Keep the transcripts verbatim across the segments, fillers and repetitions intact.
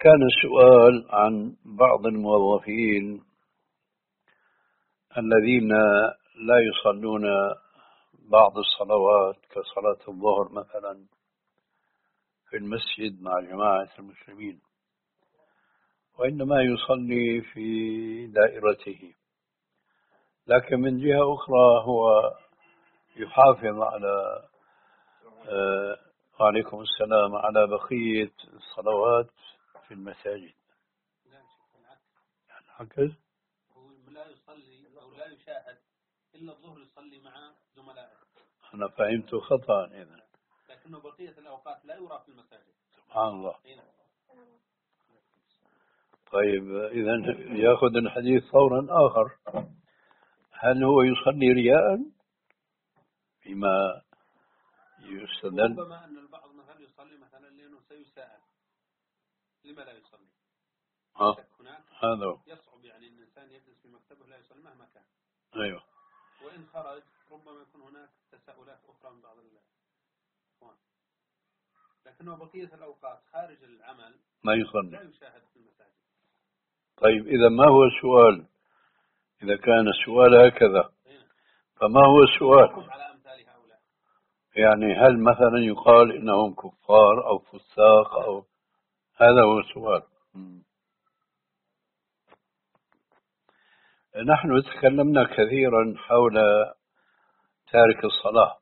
كان السؤال عن بعض الموظفين الذين لا يصلون بعض الصلوات كصلاة الظهر مثلا في المسجد مع جماعة المسلمين، وإنما يصلي في دائرته، لكن من جهة أخرى هو يحافظ على آه وعليكم السلام على بقية الصلوات في المساجد. هكذا هو لا يصلي أو لا يشاهد إلا الظهر يصلي مع زملائه. أنا فهمت خطأ إذن، لكنه بقية الأوقات لا يرى في المساجد. سبحان الله. طيب إذن يأخذ الحديث صورا آخر، هل هو يصلي رياء فيما يستدل؟ ربما أن البعض مثلا يصلي مثلا لأنه سيساءل لما لا يصلي. ها هناك هذا يصعب يعني أن الإنسان يجلس في مكتبه لا يصلي مهما كان. أيوه. وإن خرج ربما يكون هناك تساؤلات أخرى من بعض الإخوان، لكنه بقية الأوقات خارج العمل ما يصلي، لا يشاهد في المساجد. طيب إذا ما هو السؤال؟ إذا كان السؤال هكذا فما هو السؤال؟ على أمثال هؤلاء يعني هل مثلا يقال إنهم كفار أو فساق أو هذا هو السؤال؟ نحن تكلمنا كثيرا حول تارك الصلاة.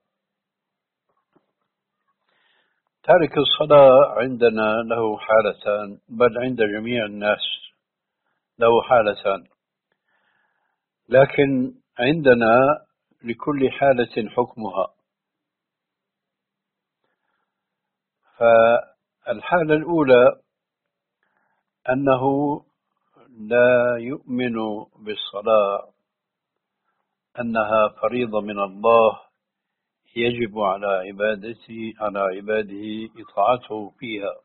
تارك الصلاة عندنا له حالتان، بل عند جميع الناس له حالتان، لكن عندنا لكل حالة حكمها. فالحالة الأولى أنه لا يؤمن بالصلاة أنها فريضة من الله يجب على عبادته على عباده إطاعته فيها،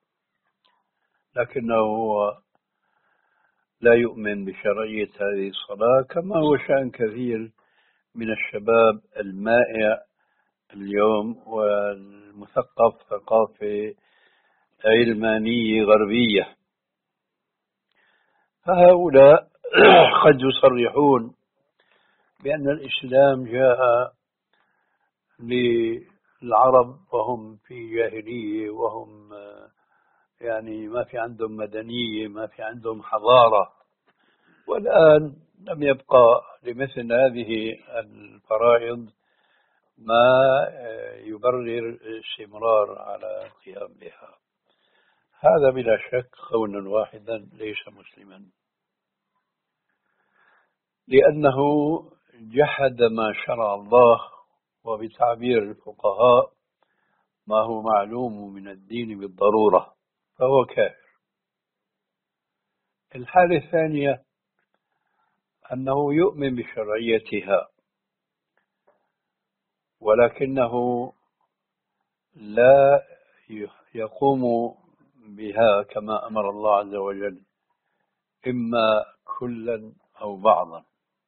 لكنه هو لا يؤمن بشرعية هذه الصلاة، كما هو شأن كثير من الشباب المائع اليوم والمثقف ثقافة علمانية غربية. فهؤلاء قد يصرحون بأن الإسلام جاء للعرب وهم في جاهلية، وهم يعني ما في عندهم مدنية، ما في عندهم حضارة، والآن لم يبقى لمثل هذه الفرائض ما يبرر الاستمرار على القيام بها. هذا بلا شك قول واحدا ليس مسلما، لأنه جحد ما شرع الله، وبتعبير الفقهاء ما هو معلوم من الدين بالضرورة، فهو كافر. الحالة الثانية أنه يؤمن بشرعيتها، ولكنه لا يقوم بها كما أمر الله عز وجل، إما كلا أو بعضا.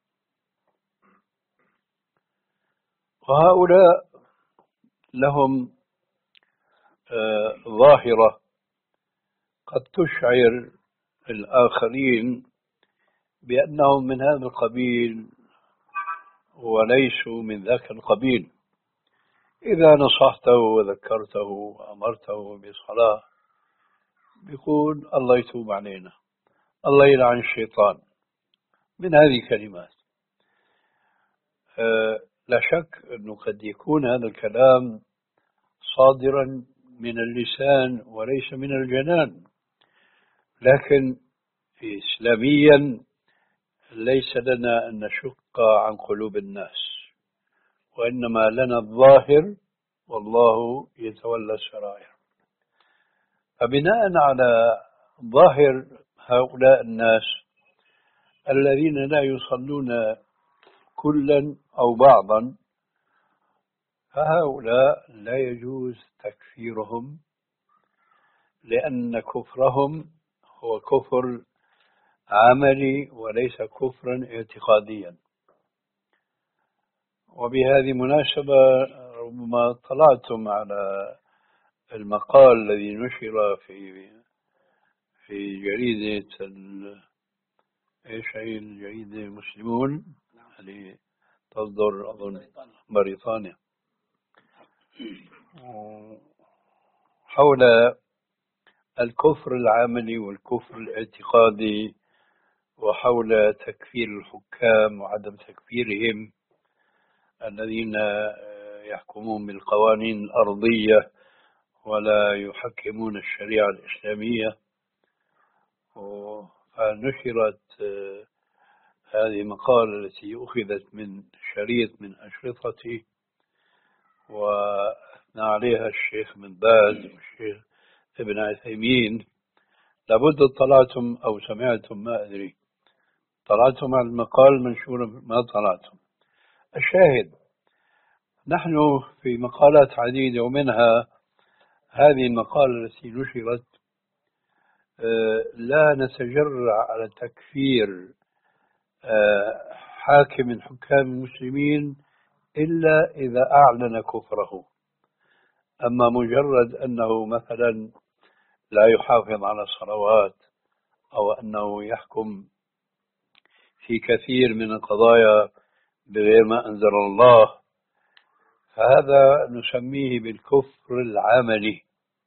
وهؤلاء لهم آه ظاهرة قد تشعر الآخرين بأنهم من هذا القبيل وليسوا من ذاك القبيل. إذا نصحته وذكرته وأمرته بالصلاة بيقول الله يتوب علينا، الله يلعن الشيطان، من هذه الكلمات. أه لا شك أنه قد يكون هذا الكلام صادرا من اللسان وليس من الجنان، لكن إسلاميا ليس لنا أن نشق عن قلوب الناس، وإنما لنا الظاهر والله يتولى السرائر. فبناء على ظاهر هؤلاء الناس الذين لا يصلون كلا أو بعضا، فهؤلاء لا يجوز تكفيرهم، لأن كفرهم هو كفر عملي وليس كفرا اعتقاديا. وبهذه المناسبة ربما اطلعتم على المقال الذي نشر في في جريدة ال... إيش هي الجريدة المسلمون اللي تصدر أظن بريطانيا حول الكفر العملي والكفر الاعتقادي وحول تكفير الحكام وعدم تكفيرهم الذين يحكمون بالقوانين الأرضية ولا يحكمون الشريعة الإسلامية. فنشرت هذه مقالة التي أخذت من شريط من أشرطتي وأثنى عليها الشيخ بن باز والشيخ ابن عثيمين. لابد اطلعتم أو سمعتم، ما أدري، طلعتم على المقال منشور ما طلعتم. الشاهد نحن في مقالات عديدة ومنها هذه المقالة التي نشرت لا نتجرأ على تكفير حاكم من حكام المسلمين إلا إذا أعلن كفره. أما مجرد أنه مثلا لا يحافظ على الصلوات أو أنه يحكم في كثير من القضايا بغير ما أنزل الله، فهذا نسميه بالكفر العملي.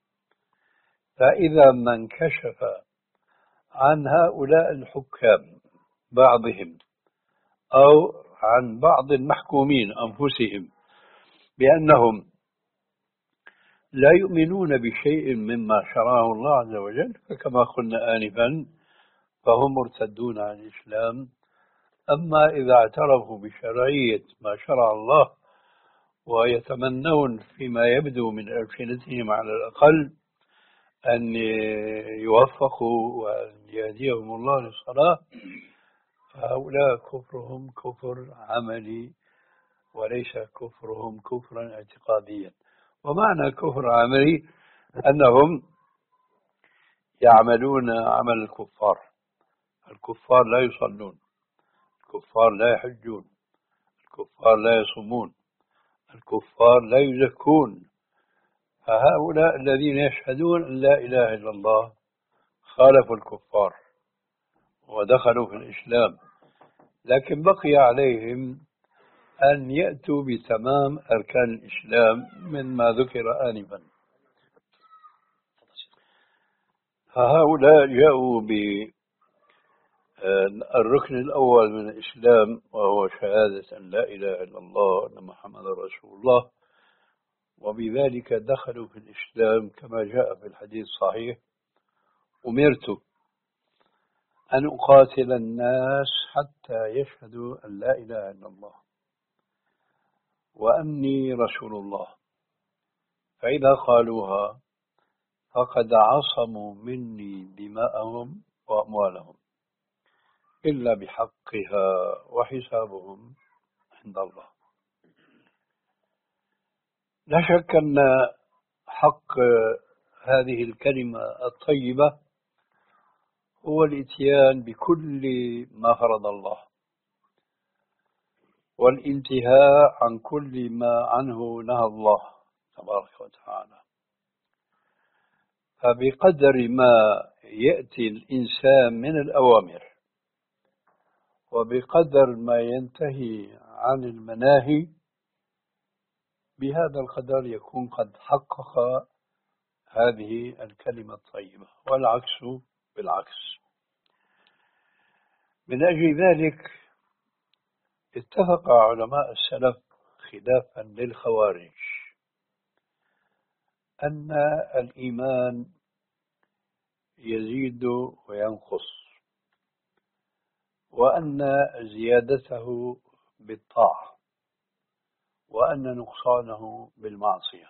فإذا ما انكشف عن هؤلاء الحكام بعضهم أو عن بعض المحكومين أنفسهم بأنهم لا يؤمنون بشيء مما شرعه الله عز وجل، فكما قلنا آنفا فهم مرتدون عن الإسلام. أما إذا اعترفوا بشرعية ما شرع الله ويتمنون فيما يبدو من ألسنتهم على الأقل أن يوفقوا وأن يهديهم الله للصلاة، فهؤلاء كفرهم كفر عملي وليس كفرهم كفرا اعتقاديا. ومعنى كفر عملي أنهم يعملون عمل الكفار. الكفار لا يصلون، الكفار لا يحجون، الكفار لا يصومون، الكفار لا يزكون. فهؤلاء الذين يشهدون أن لا إله إلا الله خالفوا الكفار ودخلوا في الإسلام، لكن بقي عليهم أن يأتوا بتمام أركان الإسلام من ما ذكر آنفا. فهؤلاء جاءوا بالركن الأول من الإسلام وهو شهادة أن لا إله إلا الله وأن محمد رسول الله، وبذلك دخلوا في الإسلام كما جاء في الحديث الصحيح: أمرت أن أقاتل الناس حتى يشهدوا أن لا إله إلا الله وأني رسول الله، فإذا قالوها فقد عصموا مني دماءهم وأموالهم إلا بحقها وحسابهم عند الله. لا شك أن حق هذه الكلمة الطيبة هو الاتيان بكل ما فرض الله والانتهاء عن كل ما عنه نهى الله تبارك وتعالى. فبقدر ما يأتي الإنسان من الأوامر وبقدر ما ينتهي عن المناهي، بهذا القدر يكون قد حقق هذه الكلمة الطيبة، والعكس بالعكس. من أجل ذلك اتفق علماء السلف خلافا للخوارج أن الإيمان يزيد وينقص، وأن زيادته بالطاعة وأن نقصانه بالمعصية.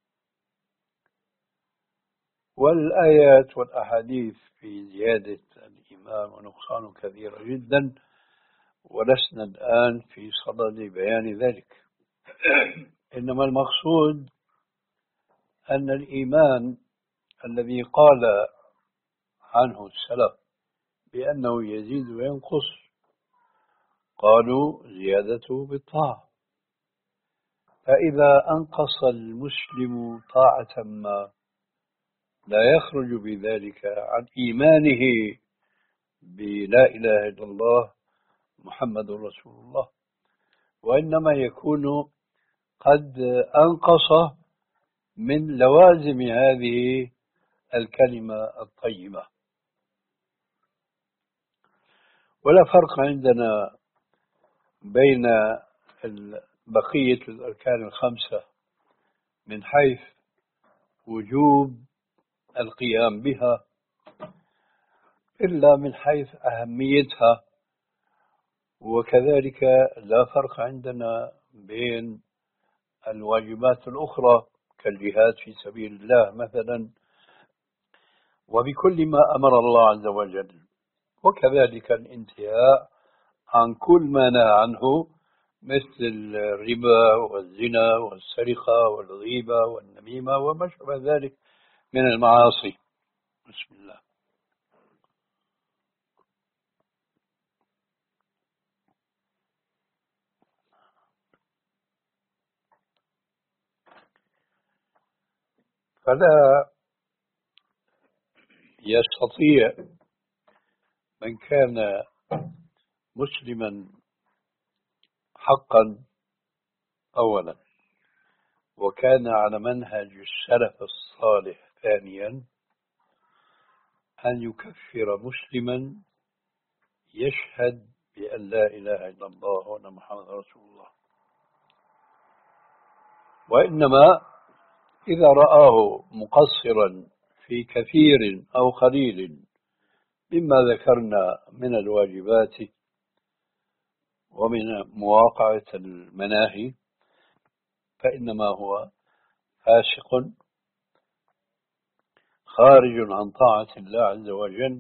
والآيات والأحاديث في زيادة الإيمان ونقصانه كثيرة جدا، ولسنا الآن في صدد بيان ذلك. إنما المقصود أن الإيمان الذي قال عنه السلف بأنه يزيد وينقص، قالوا زيادته بالطاعة. فإذا أنقص المسلم طاعة ما لا يخرج بذلك عن إيمانه بلا إله إلا الله محمد رسول الله، وإنما يكون قد أنقص من لوازم هذه الكلمة الطيبة. ولا فرق عندنا بين بقية الأركان الخمسة من حيث وجوب القيام بها، إلا من حيث أهميتها، وكذلك لا فرق عندنا بين الواجبات الأخرى كالجهاد في سبيل الله مثلا، وبكل ما أمر الله عز وجل، وكذلك الانتهاء عن كل ما نهى عنه مثل الربا والزنا والسرقة والغيبة والنميمة وما شابه ذلك من المعاصي. بسم الله. فلا يستطيع من كان مسلما حقا أولا وكان على منهج السلف الصالح ثانيا أن يكفر مسلما يشهد بأن لا إله إلا الله وأن محمد رسول الله، وإنما إذا رآه مقصرا في كثير أو قليل مما ذكرنا من الواجبات ومن مواقعة المناهي فإنما هو فاسق خارج عن طاعة الله عز وجل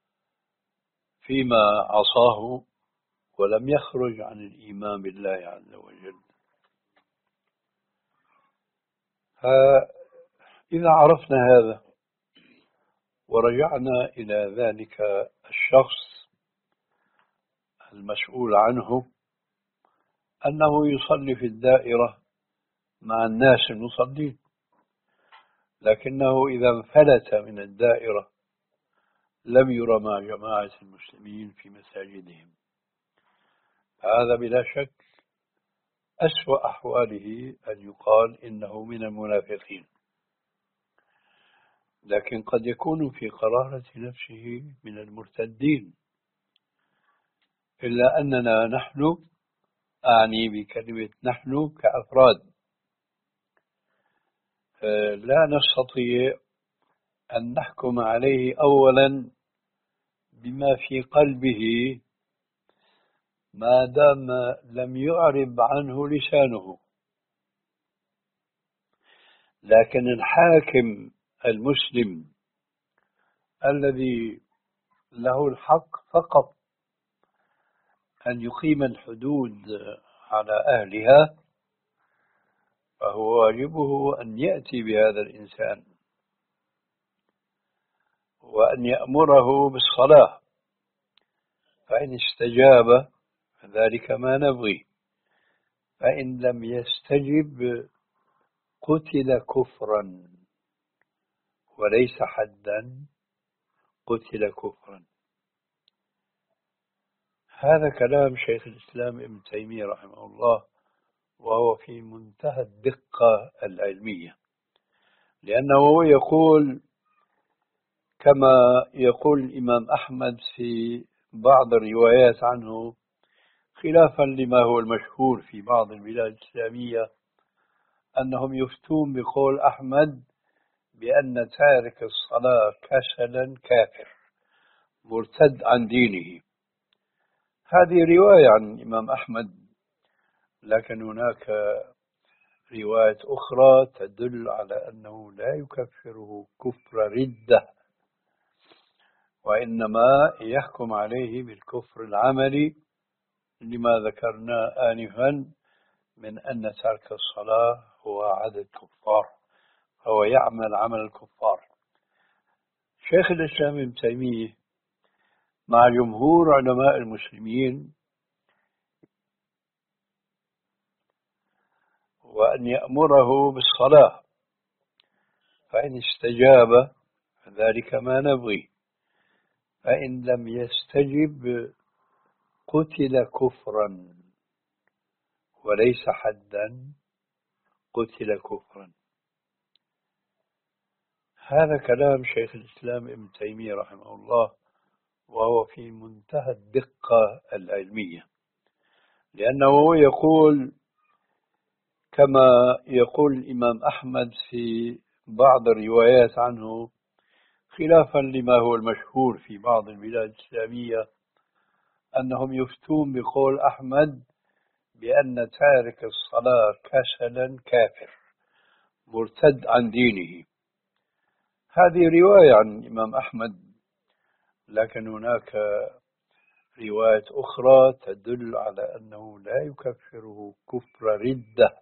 فيما عصاه ولم يخرج عن الإيمان بالله عز وجل. فإذا عرفنا هذا ورجعنا إلى ذلك الشخص المسؤول عنه أنه يصلي في الدائرة مع الناس المصلين، لكنه إذا انفلت من الدائرة لم يرى مع جماعة المسلمين في مساجدهم، هذا بلا شك أسوأ أحواله أن يقال إنه من المنافقين، لكن قد يكون في قرارة نفسه من المرتدين، إلا أننا نحن، أعني بكلمة نحن كأفراد، لا نستطيع أن نحكم عليه أولا بما في قلبه ما دام لم يعرب عنه لسانه، لكن الحاكم المسلم الذي له الحق فقط أن يقيم الحدود على أهلها فهو واجبه أن يأتي بهذا الإنسان وأن يأمره بالصلاة، فإن استجاب فذلك ما نبغي، فإن لم يستجب قتل كفرا وليس حدا، قتل كفرا. هذا كلام شيخ الإسلام ابن تيمية رحمه الله، وهو في منتهى الدقة العلمية، لأنه يقول كما يقول الإمام أحمد في بعض الروايات عنه خلافا لما هو المشهور في بعض البلاد الإسلامية أنهم يفتون بقول أحمد بأن تارك الصلاة كسلا كافر مرتد عن دينه. هذه رواية عن الإمام أحمد، لكن هناك رواية أخرى تدل على أنه لا يكفره كفر ردة، وإنما يحكم عليه بالكفر العملي لما ذكرنا آنفا من أن ترك الصلاة هو عدد كفار، هو يعمل عمل الكفار. شيخ الإسلام ابن تيمية مع جمهور علماء المسلمين وأن يأمره بالصلاة، فإن استجاب فذلك ما نبغي. فإن لم يستجب قتل كفرا وليس حدا، قتل كفرا. هذا كلام شيخ الإسلام ابن تيمية رحمه الله، وهو في منتهى الدقة العلمية، لأنه يقول كما يقول الإمام أحمد في بعض الروايات عنه، خلافا لما هو المشهور في بعض البلاد الإسلامية، أنهم يفتون بقول أحمد بأن تارك الصلاة كسلا كافر مرتد عن دينه. هذه رواية عن الإمام أحمد، لكن هناك رواية أخرى تدل على أنه لا يكفره كفر ردة،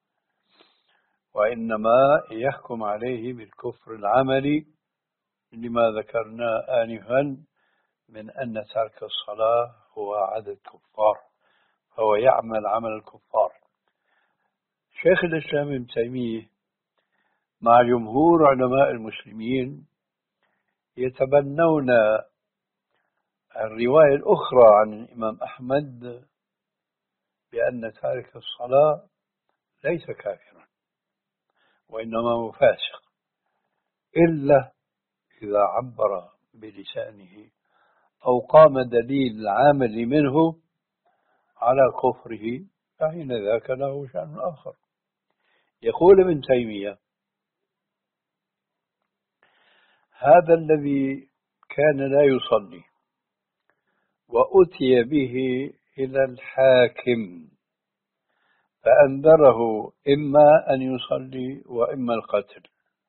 وإنما يحكم عليه بالكفر العملي لما ذكرنا آنفا من أن ترك الصلاة هو عدد كفار، فهو يعمل عمل الكفار. شيخ الإسلام ابن تيمية مع جمهور علماء المسلمين يتبنون الرواية الأخرى عن الإمام أحمد بأن تارك الصلاة ليس كافرا وإنما هو فاسق، إلا إذا عبر بلسانه أو قام دليل العامل منه على كفره، فحين ذاك له شأن آخر. يقول ابن تيمية: هذا الذي كان لا يصلي وأتي به إلى الحاكم فأنذره إما أن يصلي وإما القتل،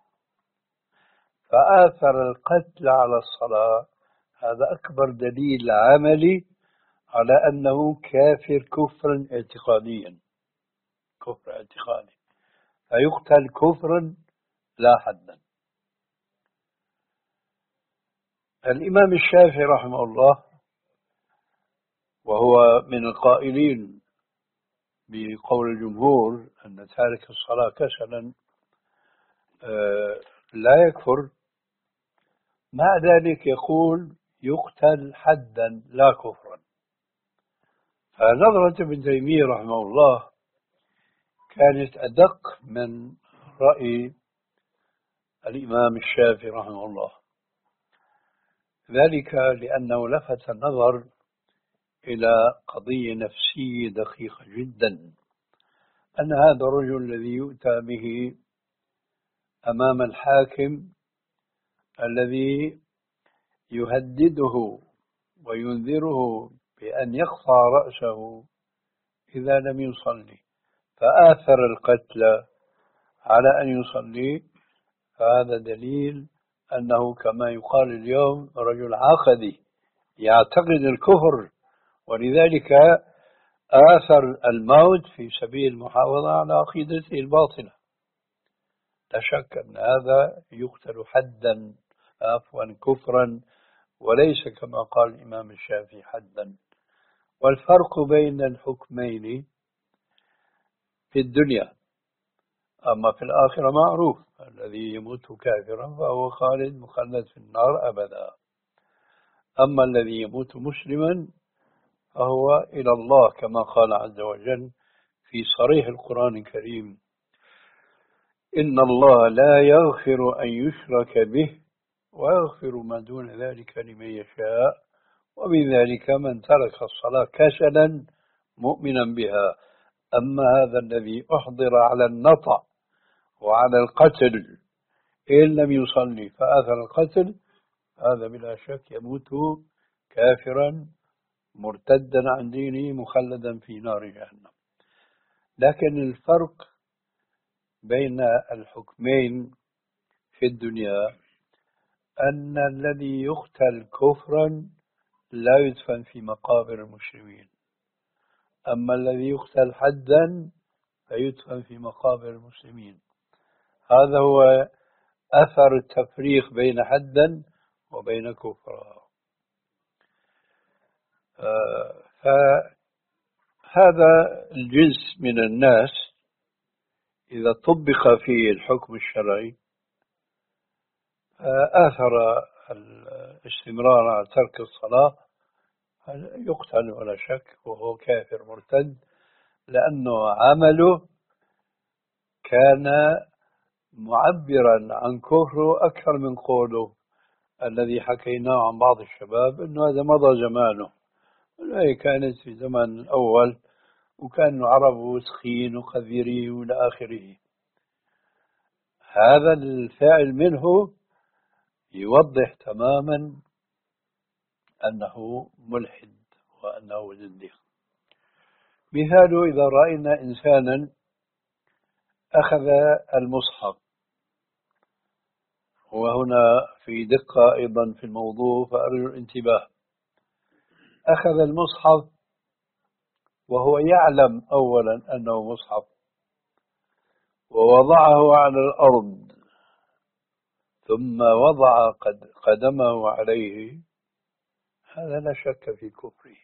فآثر القتل على الصلاة، هذا أكبر دليل عملي على أنه كافر كفرا اعتقاديا، كفر اعتقادي، فيقتل كفرا لا حدا. الإمام الشافعي رحمه الله، وهو من القائلين بقول الجمهور أن تارك الصلاة كسلا لا يكفر، مع ذلك يقول يقتل حدا لا كفرا. فنظرة ابن تيمية رحمه الله كانت أدق من رأي الإمام الشافعي رحمه الله، ذلك لأنه لفت النظر إلى قضية نفسية دقيقة جدا، أن هذا الرجل الذي يؤتى به أمام الحاكم الذي يهدده وينذره بأن يقطع رأسه إذا لم يصلي، فآثر القتل على أن يصلي، فهذا دليل أنه كما يقال اليوم رجل عقدي يعتقد الكفر، ولذلك آثر الموت في سبيل المحافظة على عقيدته الباطلة. لا شك أن هذا يقتل حدا، عفوا كفرا، وليس كما قال الإمام الشافعي حدا. والفرق بين الحكمين في الدنيا، أما في الآخرة معروف: الذي يموت كافرا فهو خالد مخلد في النار أبدا، أما الذي يموت مسلما فهو إلى الله، كما قال عز وجل في صريح القرآن الكريم: إن الله لا يغفر أن يشرك به ويغفر ما دون ذلك لمن يشاء، وبذلك من ترك الصلاة كسلا مؤمنا بها. أما هذا الذي أحضر على النطع وعلى القتل إن لم يصلي فآثر القتل، هذا بلا شك يموت كافرا مرتدا عن دينه مخلدا في نار جهنم. لكن الفرق بين الحكمين في الدنيا أن الذي يقتل كفرا لا يدفن في مقابر المسلمين، أما الذي يقتل حدا فيدفن في مقابر المسلمين. هذا هو أثر التفريق بين حدا وبين كفر. فهذا الجنس من الناس إذا طبق فيه الحكم الشرعي آثر الاستمرار على ترك الصلاة يقتل ولا شك، وهو كافر مرتد، لأنه عمله كان معبرا عن كفره أكثر من قوله الذي حكيناه عن بعض الشباب أنه هذا مضى زمانه. هي كانت في زمن الأول، وكان العرب وسخين وخذيرين وإلى آخره. هذا الفاعل منه يوضح تماما أنه ملحد وأنه زنديق. مثاله إذا رأينا إنسانا أخذ المصحف، وهنا في دقة أيضا في الموضوع فأرجو الانتباه، أخذ المصحف وهو يعلم أولا أنه مصحف ووضعه على الأرض ثم وضع قد قدمه عليه، هذا لا شك في كفره.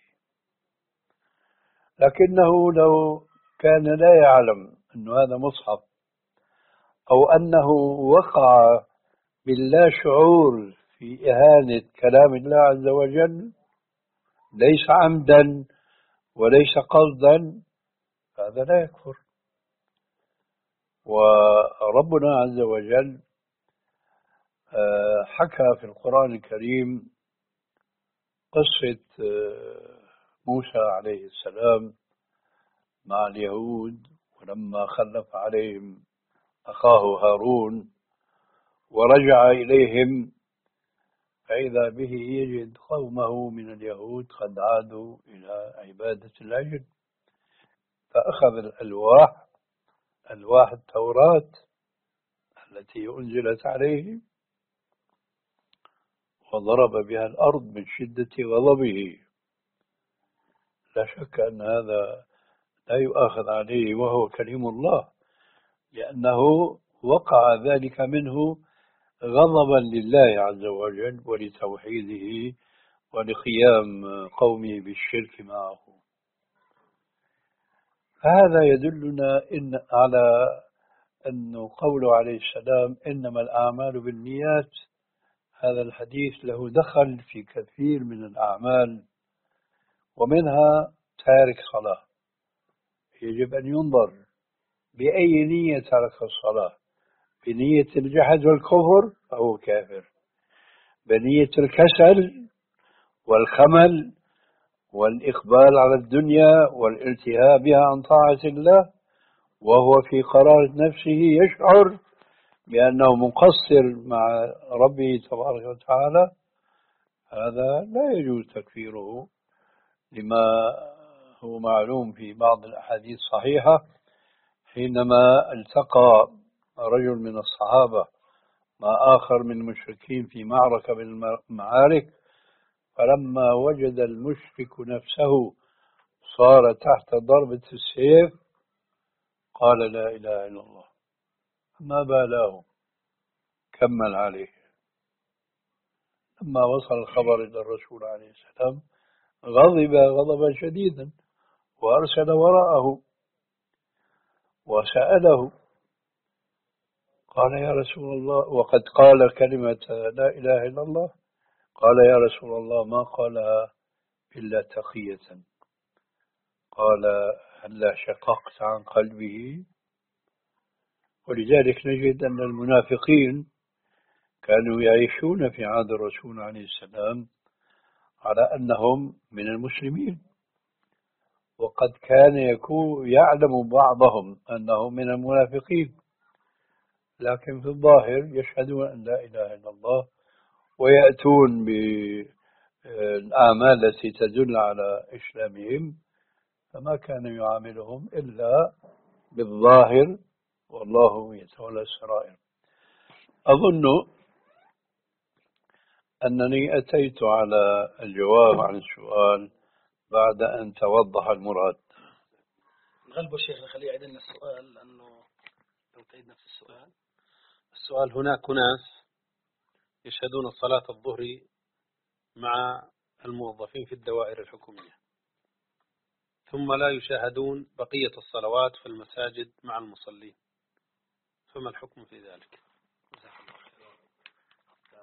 لكنه لو كان لا يعلم أن هذا مصحف، أو أنه وقع باللا شعور في إهانة كلام الله عز وجل ليس عمدا وليس قصدا، هذا لا يكفر. وربنا عز وجل حكى في القرآن الكريم قصة موسى عليه السلام مع اليهود، ولما خلف عليهم أخاه هارون ورجع إليهم فإذا به يجد قومه من اليهود قد عادوا إلى عبادة العجل، فأخذ الألواح، ألواح التوراة التي أنزلت عليه، وضرب بها الأرض من شدة غضبه. لا شك أن هذا لا يؤاخذ عليه وهو كلم الله، لأنه وقع ذلك منه غضبا لله عز وجل ولتوحيده ولقيام قومه بالشرك معه. هذا يدلنا إن على أنه قوله عليه السلام إنما الأعمال بالنيات، هذا الحديث له دخل في كثير من الأعمال، ومنها تارك صلاة. يجب أن ينظر بأي نية ترك الصلاة، بنية الجحد والكفر فهو كافر، بنية الكسل والخمل والإقبال على الدنيا والالتهاء بها عن طاعة الله، وهو في قرارة نفسه يشعر بأنه مقصر مع ربه تبارك وتعالى، هذا لا يجوز تكفيره، لما هو معلوم في بعض الأحاديث الصحيحة حينما التقى رجل من الصحابة مع آخر من المشركين في معركة من المعارك، فلما وجد المشرك نفسه صار تحت ضربة السيف قال لا إله إلا الله، ما بالاه كمل عليه. لما وصل الخبر إلى الرسول عليه السلام غضب غضبا شديدا وأرسل وراءه وسأله، قال يا رسول الله، وقد قال كلمة لا إله إلا الله، قال يا رسول الله ما قالها إلا تقية، قال هلا شققت عن قلبه. ولذلك نجد أن المنافقين كانوا يعيشون في عهد الرسول عليه السلام على أنهم من المسلمين، وقد كان يكون يعلم بعضهم أنهم من المنافقين، لكن في الظاهر يشهدون أن لا إله إلا الله ويأتون بالأعمال التي تدل على إسلامهم، فما كان يعاملهم إلا بالظاهر، والله يتولى السرائر. أظن أنني أتيت على الجواب عن السؤال بعد أن توضح المراد. غلبه شيخ خليه يعيد لنا السؤال، لأنه لو تعيد نفس السؤال. السؤال هناك ناس يشهدون صلاة الظهر مع الموظفين في الدوائر الحكومية، ثم لا يشاهدون بقية الصلوات في المساجد مع المصلين، فما الحكم في ذلك؟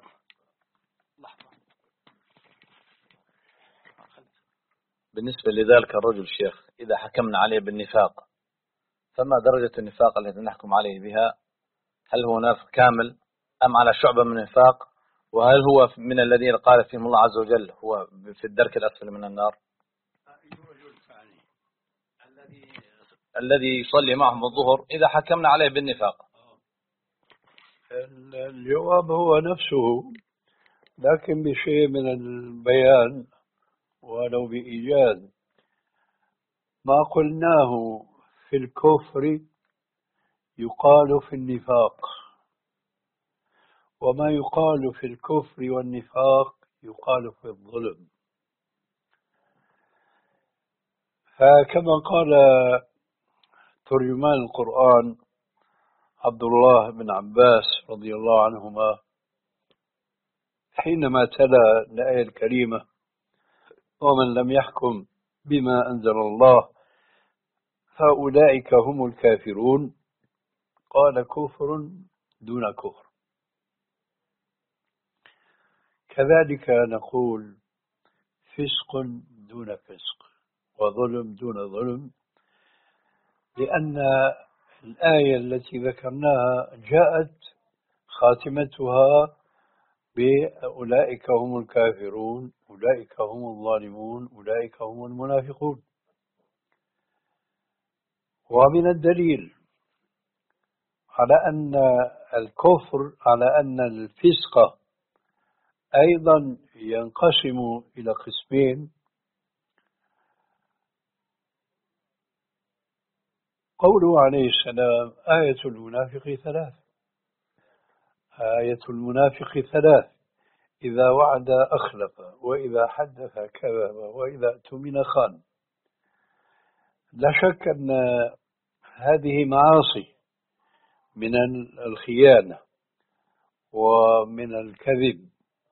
بالنسبة لذلك الرجل شيخ إذا حكمنا عليه بالنفاق فما درجة النفاق التي نحكم عليه بها؟ هل هو نافق كامل أم على شعبة من النفاق؟ وهل هو من الذين قال فيهم الله عز وجل هو في الدرك الأسفل من النار؟ الذي يصلي معهم الظهر إذا حكمنا عليه بالنفاق. الجواب هو نفسه لكن بشيء من البيان ولو بإيجاز. ما قلناه في الكفر يقال في النفاق، وما يقال في الكفر والنفاق يقال في الظلم. فكما قال ترجمان القرآن عبد الله بن عباس رضي الله عنهما حينما تلا الآية الكريمة ومن لم يحكم بما أنزل الله فأولئك هم الكافرون، قال كفر دون كفر. كذلك نقول فسق دون فسق وظلم دون ظلم، لأن الآية التي ذكرناها جاءت خاتمتها بأولئك هم الكافرون، أولئك هم الظالمون، أولئك هم المنافقون. ومن الدليل على أن الكفر على أن الفسق أيضا ينقسم إلى قسمين قوله عليه السلام آية المنافق ثلاث. آية المنافق ثلاث: إذا وعد أخلف، وإذا حدث كذب، وإذا اؤتمن خان. لا شك أن هذه معاصي من الخيانة ومن الكذب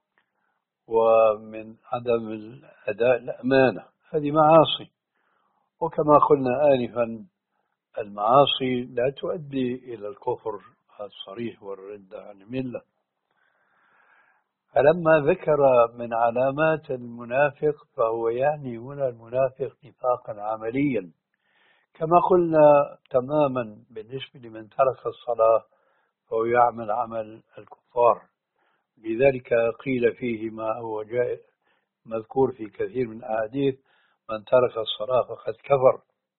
ومن عدم أداء الأمانة، هذه معاصي. وكما قلنا آنفا المعاصي لا تؤدي إلى الكفر الصريح والردة عن الملة. فلما ذكر من علامات المنافق فهو يعني هنا المنافق نفاقا عمليا، كما قلنا تماما بالنسبة لمن ترك الصلاة فهو يعمل عمل الكفار. لذلك قيل فيه ما هو جاء مذكور في كثير من الأحاديث: من ترك الصلاة فقد كفر.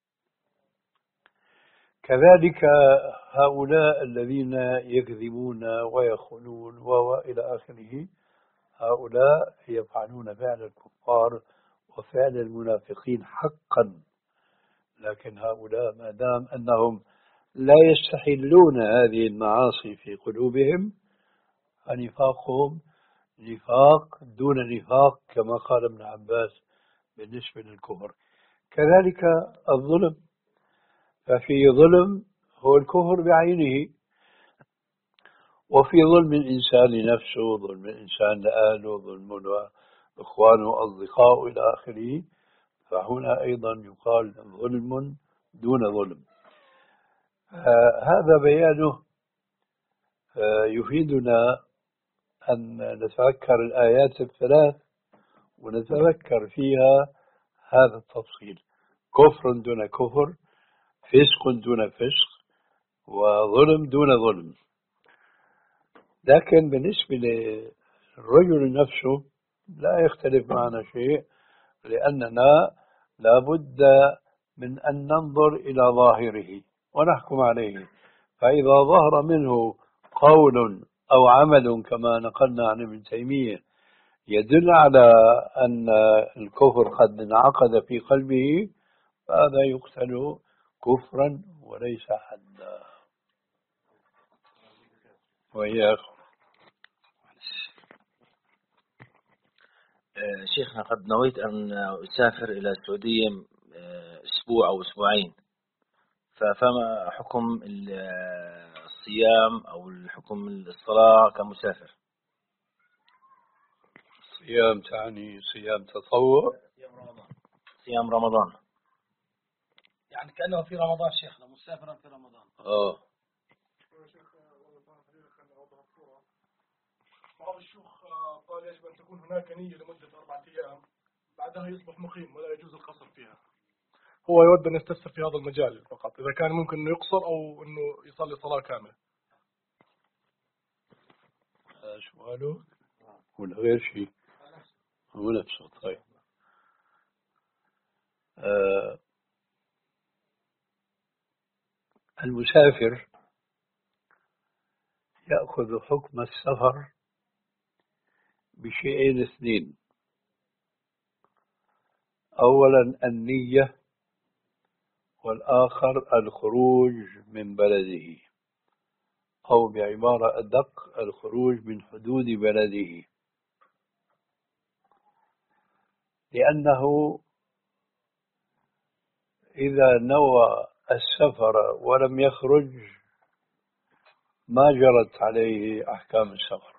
كذلك هؤلاء الذين يكذبون ويخونون وإلى آخره، هؤلاء يفعلون فعل الكفار وفعل المنافقين حقا. لكن هؤلاء ما دام أنهم لا يستحلون هذه المعاصي في قلوبهم فنفاقهم نفاق دون نفاق، كما قال ابن عباس بالنسبة للكفر. كذلك الظلم، ففي ظلم هو الكفر بعينه، وفي ظلم الإنسان لنفسه، ظلم الإنسان لأهله، ظلم إخوانه أصدقائه إلى آخره. فهنا أيضا يقال ظلم دون ظلم. آه هذا بيانه آه يفيدنا أن نتذكر الآيات الثلاث ونتذكر فيها هذا التفصيل: كفر دون كفر، فسق دون فسق، وظلم دون ظلم. لكن بالنسبة للرجل نفسه لا يختلف معنا شيء، لأننا لابد من أن ننظر إلى ظاهره ونحكم عليه. فإذا ظهر منه قول أو عمل كما نقلنا عن ابن تيمية يدل على أن الكفر قد انعقد في قلبه فهذا يقتل كفرا وليس حدا. وإياك شيخنا، قد نويت أن أسافر إلى السعودية أسبوع أو أسبوعين، فما حكم الصيام أو الحكم الصلاة كمسافر؟ صيام تعني صيام تطوع؟ صيام رمضان. صيام رمضان يعني كأنه في رمضان شيخنا، مسافرا في رمضان. آه بعض الشيوخ قال يجب أن تكون هناك نية لمدة أربعة أيام، بعد بعدها يصبح مقيم ولا يجوز القصر فيها. هو يود أن يستفسر في هذا المجال فقط، إذا كان ممكن أنه يقصر أو أنه يصلي صلاة كاملة. سؤاله ولا غير شيء؟ هو نفسه. طيب آه المسافر يأخذ حكم السفر بشيئين اثنين: أولا النية، والآخر الخروج من بلده، أو بعبارة أدق الخروج من حدود بلده. لأنه إذا نوى السفر ولم يخرج ما جرت عليه أحكام السفر.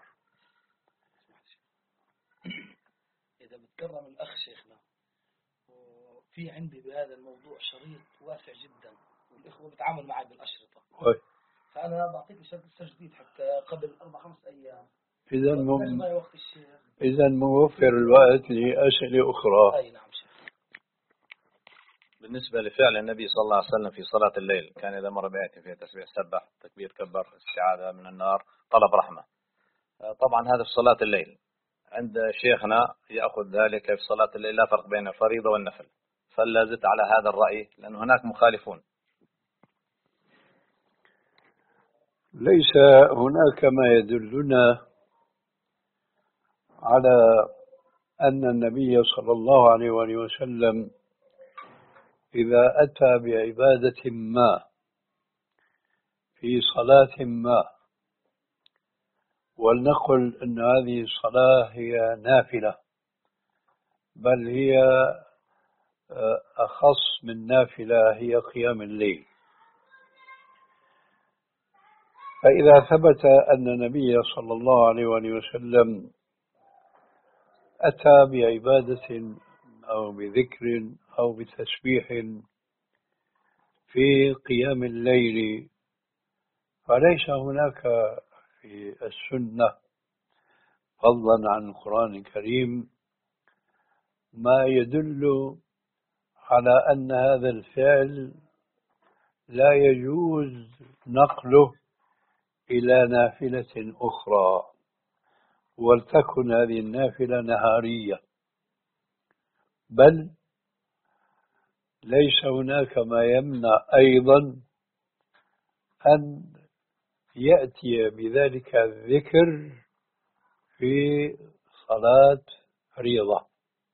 إذا بتكرم الأخ شيخنا، وفي عندي بهذا الموضوع شريط واسع جدا والإخوة بتعامل معي بالأشرطة، وي. فأنا بعطيك شريط التجديد حتى قبل أربع خمس أيام. إذا مم... إذا موفر الوقت لأسئلة أخرى. أي نعم شيخ. بالنسبة لفعل النبي صلى الله عليه وسلم في صلاة الليل، كان إذا مر بآية فيها تسبيح سبح، تكبير كبر، استعاذة من النار، طلب رحمة. طبعا هذا في صلاة الليل. عند شيخنا يأخذ ذلك في صلاة الليل لا فرق بين الفريضة والنفل، فلا زلت على هذا الرأي لأن هناك مخالفون. ليس هناك ما يدلنا على أن النبي صلى الله عليه وآله وسلم إذا أتى بعبادة ما في صلاة ما، ولنقل أن هذه الصلاة هي نافلة، بل هي أخص من نافلة، هي قيام الليل، فإذا ثبت أن النبي صلى الله عليه وآله وسلم أتى بعبادة أو بذكر أو بتسبيح في قيام الليل، فليس هناك في السنة فضلا عن القرآن الكريم ما يدل على أن هذا الفعل لا يجوز نقله إلى نافلة أخرى، ولتكن هذه النافلة نهارية. بل ليس هناك ما يمنع أيضا أن يأتي بذلك الذكر في صلاة فريضة.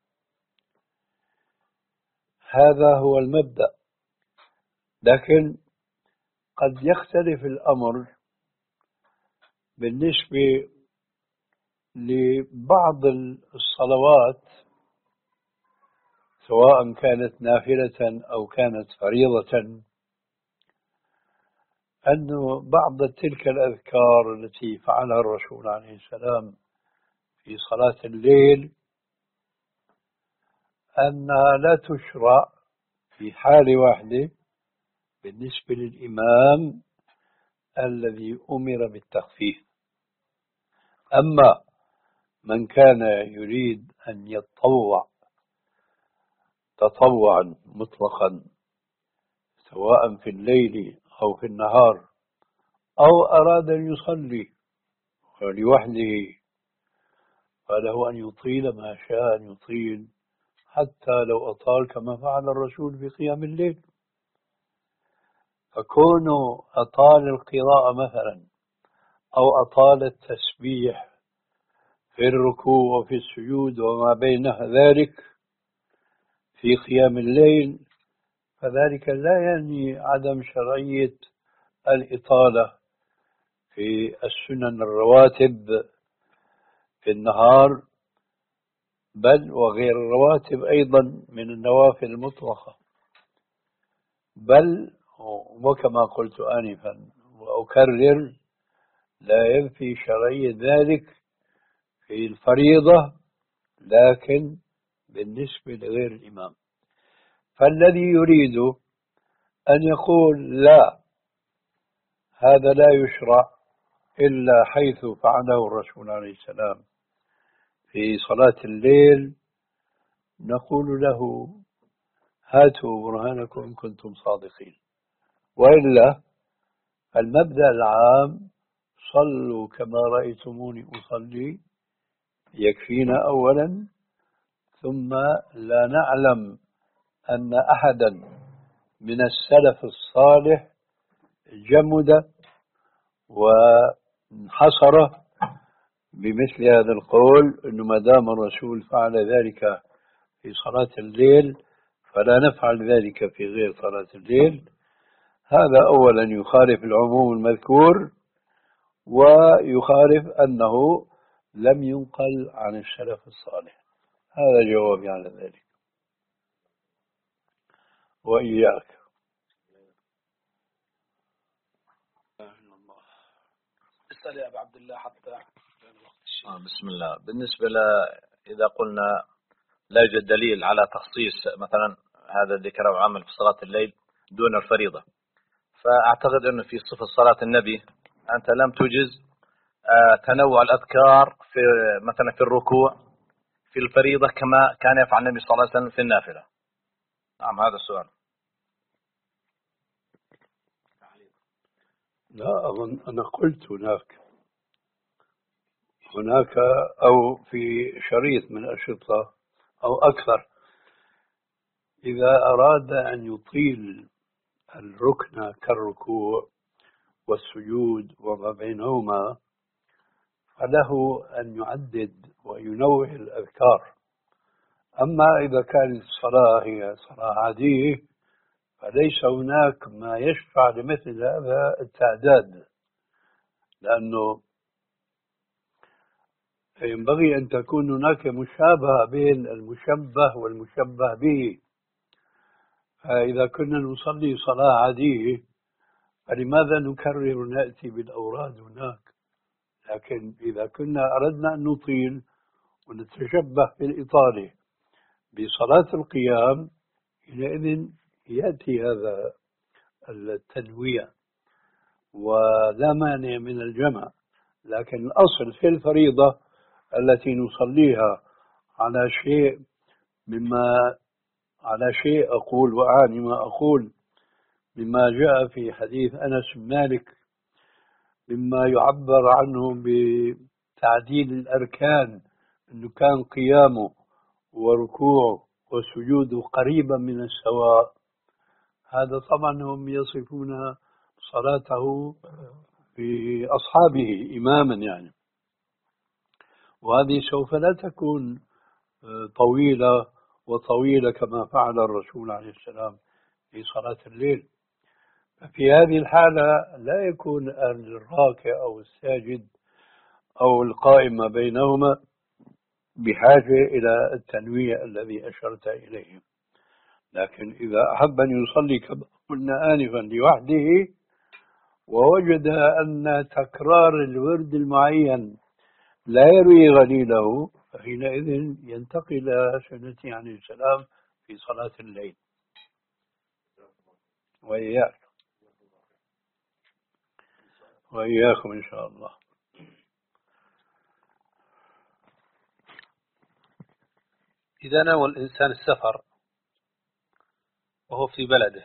هذا هو المبدأ، لكن قد يختلف الأمر بالنسبة لبعض الصلوات، سواء كانت نافلة أو كانت فريضة، أنه بعض تلك الأذكار التي فعلها الرسول عليه السلام في صلاة الليل أنها لا تشرع في حال واحدة بالنسبة للإمام الذي أمر بالتخفيف. أما من كان يريد أن يتطوع تطوعا مطلقا سواء في الليل أو في النهار، أو أراد أن يصلي لوحده، فله أن يطيل ما شاء أن يطيل، حتى لو أطال كما فعل الرسول في قيام الليل. فكونه أطال القراءة مثلا أو أطال التسبيح في الركوع وفي السجود وما بين ذلك في قيام الليل، فذلك لا يعني عدم شرعية الإطالة في السنن الرواتب في النهار، بل وغير الرواتب أيضا من النوافل المطلقة. بل وكما قلت آنفا وأكرر، لا ينفي شرعية ذلك في الفريضة، لكن بالنسبة لغير الإمام. فالذي يريد أن يقول لا، هذا لا يشرع إلا حيث فعله الرسول عليه السلام في صلاة الليل، نقول له هاتوا برهانكم إن كنتم صادقين، وإلا المبدأ العام صلوا كما رأيتموني أصلي يكفينا أولا، ثم لا نعلم أن أحدا من السلف الصالح جمد وانحصر بمثل هذا القول أنه ما دام الرسول فعل ذلك في صلاة الليل فلا نفعل ذلك في غير صلاة الليل. هذا أولا يخالف العموم المذكور، ويخالف أنه لم ينقل عن السلف الصالح. هذا جوابي على ذلك. وإياك. اسأل يا أبا عبد الله حتى آه بسم الله. بالنسبة ل إذا قلنا لا يوجد دليل على تخصيص مثلا هذا الذكر أو عمل في صلاة الليل دون الفريضة، فأعتقد أنه في صفة صلاة النبي أنت لم تجز تنوع الأذكار في مثلا في الركوع في الفريضة كما كان يفعل النبي صلى الله عليه وسلم في النافلة. نعم هذا السؤال. لا أظن أنا قلت هناك هناك أو في شريط من الأشرطة أو أكثر، إذا أراد أن يطيل الركن كالركوع والسجود وما بينهما فله أن يعدد وينوع الأذكار. أما إذا كانت الصلاة هي صلاة عادية فليس هناك ما يشفع لمثل هذا التعداد، لأنه ينبغي أن تكون هناك مشابهة بين المشبه والمشبه به. فإذا كنا نصلي صلاة عادية فلماذا نكرر نأتي بالأوراد هناك؟ لكن إذا كنا أردنا أن نطيل ونتشبه بالإطالة بصلاة القيام حينئذ يأتي هذا التنويع ولا مانع من الجمع. لكن الأصل في الفريضة التي نصليها على شيء مما على شيء أقول وأعني ما أقول مما جاء في حديث أنس بن مالك مما يعبر عنه بتعديل الأركان، أنه كان قيامه وركوعه وسجوده قريبا من السواء. هذا طبعا هم يصفون صلاته بأصحابه إماما يعني، وهذه سوف لا تكون طويلة وطويلة كما فعل الرسول عليه السلام في صلاة الليل. في هذه الحالة لا يكون الراكع أو الساجد أو القائم ما بينهما بحاجة إلى التنويع الذي أشرت إليه. لكن إذا أحب أن يصلي كما قلنا آنفا لوحده ووجد أن تكرار الورد المعين لا يروي غليله فحينئذ ينتقل إلى سنته عليه السلام في صلاة الليل. وإياك وإياكم إن شاء الله. إذا نوى الإنسان السفر وهو في بلده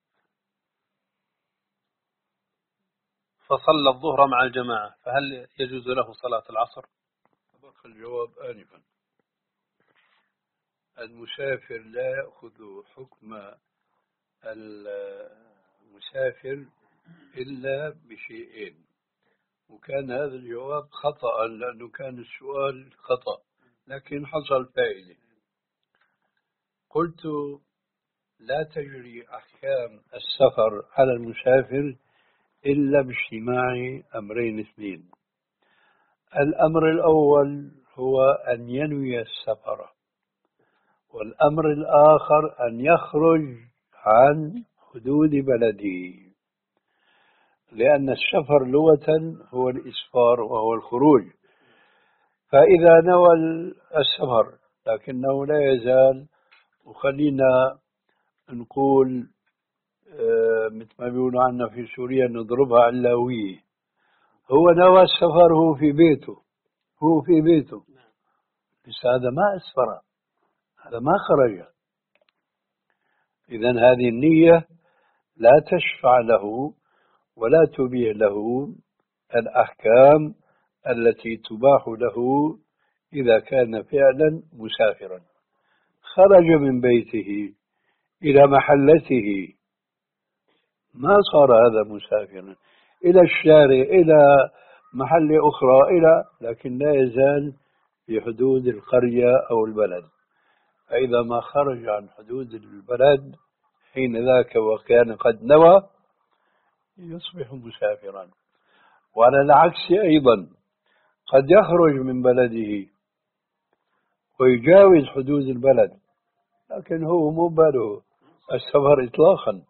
فصلى الظهر مع الجماعة فهل يجوز له صلاة العصر؟ سبق الجواب آنفا. المسافر لا يأخذ حكم المسافر إلا بشيئين، وكان هذا الجواب خطأ لأنه كان السؤال خطأ لكن حصل فائدة. قلت لا تجري أحكام السفر على المسافر إلا باجتماع أمرين اثنين. الأمر الأول هو أن ينوي السفر، والأمر الآخر أن يخرج عن حدود بلده، لأن السفر لغة هو الإسفار وهو الخروج. فإذا نوى السفر لكنه لا يزال، وخلينا نقول آه مثل ما بيقولوا عنا في سوريا نضربها على اللاوية، هو نوى السفر هو في بيته هو في بيته بس هذا ما أسفر، هذا ما خرج. إذن هذه النية لا تشفع له ولا تبيح له الأحكام التي تباح له إذا كان فعلا مسافرا. خرج من بيته إلى محلته، ما صار هذا مسافرا، إلى الشارع، إلى محل أخرى، إلى لكن لا يزال في حدود القرية أو البلد. فإذا ما خرج عن حدود البلد حين ذاك وكان قد نوى يصبح مسافرا. وعلى العكس أيضا قد يخرج من بلده ويجاوز حدود البلد لكن هو مو باله السفر إطلاقا،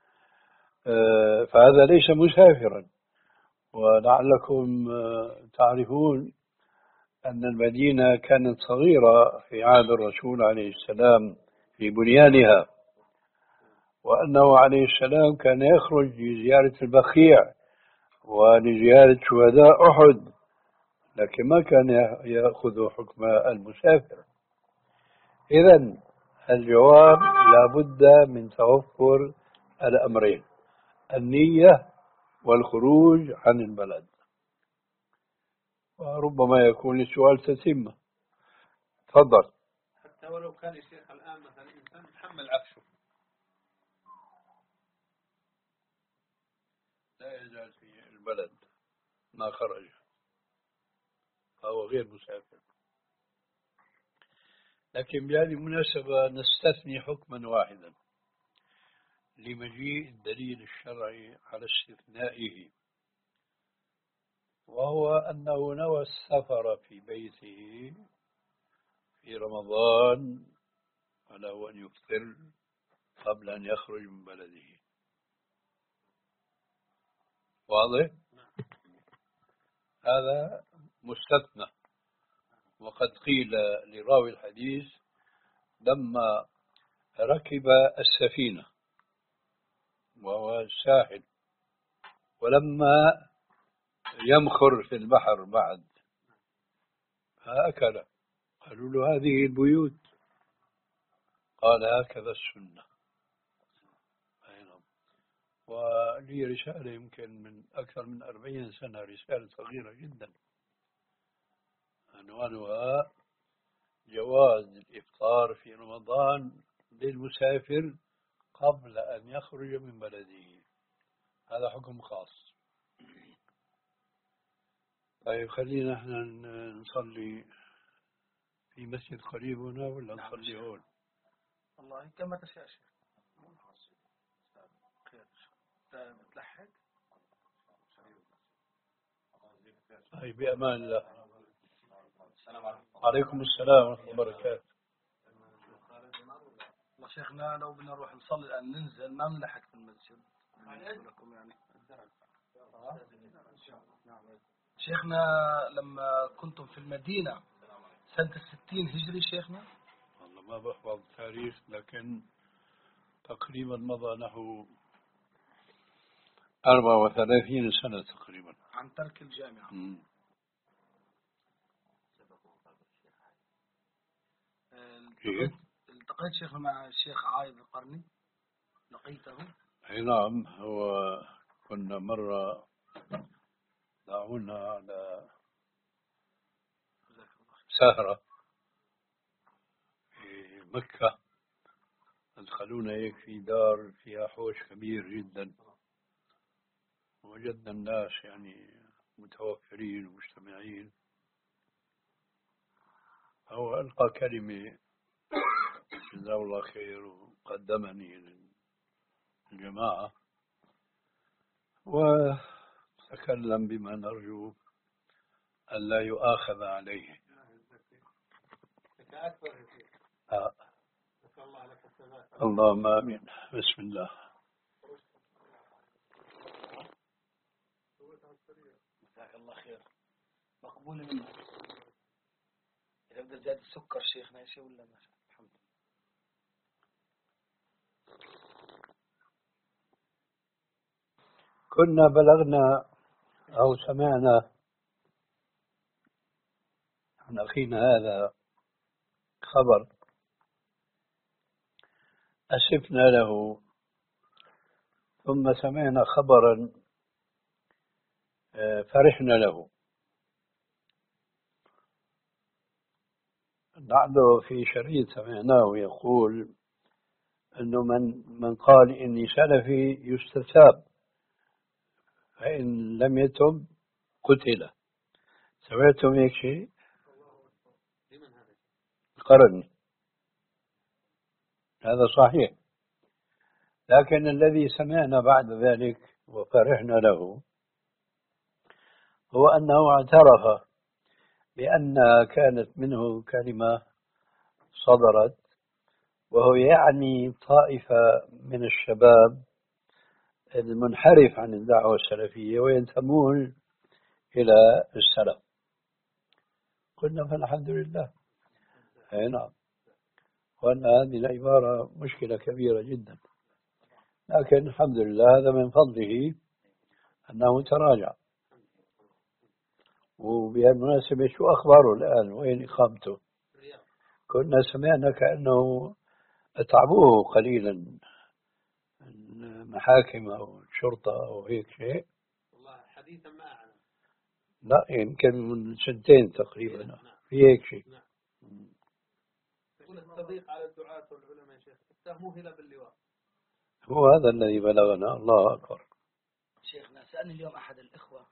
فهذا ليس مسافرا. ولعلكم تعرفون أن المدينة كانت صغيرة في عهد الرسول عليه السلام في بنيانها، وأنه عليه السلام كان يخرج لزيارة البقيع ولزيارة شهداء أحد، لكن ما كان يأخذ حكم المسافر. إذن الجواب لابد من توفر الأمرين: النية والخروج عن البلد. وربما يكون السؤال تتمة. تفضل. حتى ولو كان يا شيخ الآن مثلا الإنسان يتحمل عفشه، لا يزال في البلد ما خرج فهو غير مسافر. لكن بهذه المناسبة نستثني حكما واحدا لمجيء الدليل الشرعي على استثنائه، وهو أنه نوى السفر في بيته في رمضان فله أن يفطر قبل أن يخرج من بلده. واضح؟ هذا مستثنى. وقد قيل لراوي الحديث لما ركب السفينة وهو الساحل ولما يمخر في البحر بعد فأكل، قالوا له هذه البيوت، قال هكذا السنة. ولي رسالة يمكن من أكثر من أربعين سنة، رسالة صغيرة جدا، عنوانها جواز الإفطار في رمضان للمسافر قبل أن يخرج من بلده. هذا حكم خاص. طيب خلينا احنا نصلي في مسجد قريب هنا ولا نصلي هون؟ والله كما تشاء شيخ. بتلحق. طيب بأمان الله. عليكم السلام ورحمة الله وبركاته. والله شيخنا لو بدنا نروح نصلي الآن ننزل ما بنلحق في المسجد لكم يعني. شيخنا لما كنتم في المدينة سنة الستين هجري شيخنا؟ والله ما بحفظ التاريخ لكن تقريبا مضى نحو أربعة وثلاثين سنة تقريبا عن ترك الجامعة. م. التقيت التقيت شيخنا مع الشيخ عايض القرني، لقيته؟ أي نعم، هو كنا مرة دعونا على سهرة في مكة، أدخلونا هيك في دار فيها حوش كبير جدا، وجدنا الناس يعني متوفرين ومجتمعين. هو ألقى كلمة جزاه الله خير وقدمني للجماعة وتكلم بما نرجو ألا يؤاخذ عليه. آه. اللهم آمين. بسم الله. جزاك الله خير. مقبول منك. إذا بدأ زاد السكر شيخنا شيء ولا ما شاء الحمد لله. كنا بلغنا أو سمعنا عن أخينا هذا خبر أسفنا له، ثم سمعنا خبرا فرحنا له. بعده في شريط سمعناه يقول أنه من من قال إني سلفي يستتاب، فإن لم يتب قتل. سمعتم هيك شيء؟ القرني. هذا صحيح، لكن الذي سمعنا بعد ذلك وفرحنا له هو أنه اعترف بأن كانت منه كلمة صدرت، وهو يعني طائفة من الشباب المنحرف عن الدعوة السلفية وينتمون إلى السلف. قلنا فالحمد لله. أي نعم. وأن هذه العبارة مشكلة كبيرة جدا، لكن الحمد لله هذا من فضله أنه تراجع. وبهالمناسبة شو أخباره الآن؟ وين إقامته؟ كنا سمعنا كأنه أتعبوه قليلا المحاكم أو الشرطة أو هيك شيء. والله حديثا ما أعلم. لا يمكن من سنتين تقريبا. نعم. في هيك شيء. نعم. يقول التضييق على الدعاة والعلماء يا شيخ اتهموه إلى باللواء. هو هذا الذي بلغنا. الله أكبر. شيخنا سألني اليوم أحد الإخوة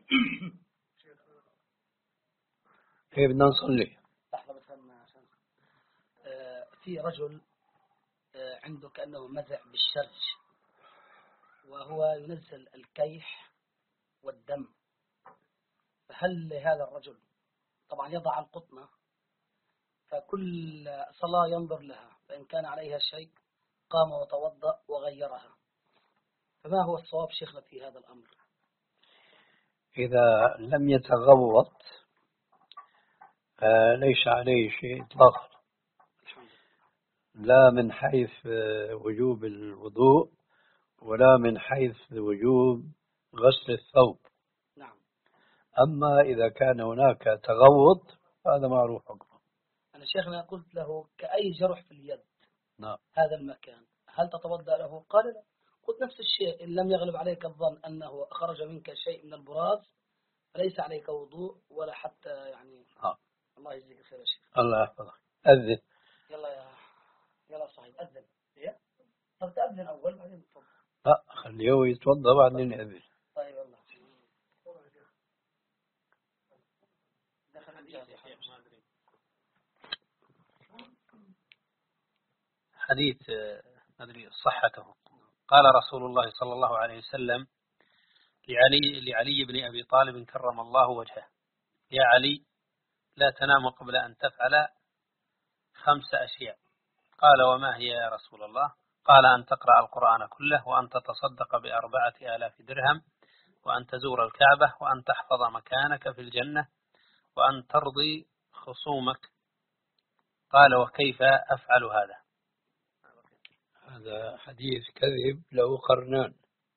كيف بدنا نصلي؟ لحظة بس عشان آه في رجل آه عنده كأنه مزع بالشرج، وهو ينزل الكيح والدم، فهل لهذا الرجل طبعا يضع القطنة فكل صلاة ينظر لها، فإن كان عليها شيء قام وتوضأ وغيرها، فما هو الصواب شيخنا في هذا الأمر؟ إذا لم يتغوط ليس عليه شيء إطلاقا، لا من حيث وجوب الوضوء ولا من حيث وجوب غسل الثوب. نعم. أما إذا كان هناك تغوط هذا معروف حكمه. أنا شيخنا قلت له كأي جرح في اليد. نعم. هذا المكان هل تتوضأ له؟ قال لا. قلت نفس الشيء، إن لم يغلب عليك الظن أنه خرج منك شيء من البراز فليس عليك وضوء ولا حتى يعني. آه. الله يجزيك خير يا شيخ. الله يحفظك. أذن. يلا يا يلا صحيح أذن. إيه؟ طب تأذن أول بعدين تفضل. لا خليه يتوضأ بعدين يأذن. طيب الله. دخل الجهاز يا شيخ ما أدري. حديث أدري صحته. قال رسول الله صلى الله عليه وسلم لعلي لعلي بن أبي طالب كرم الله وجهه: يا علي لا تنام قبل أن تفعل خمس أشياء. قال وما هي يا رسول الله؟ قال أن تقرأ القرآن كله، وأن تتصدق بأربعة آلاف درهم، وأن تزور الكعبة، وأن تحفظ مكانك في الجنة، وأن ترضي خصومك. قال وكيف أفعل هذا؟ هذا حديث كذب له قرنان.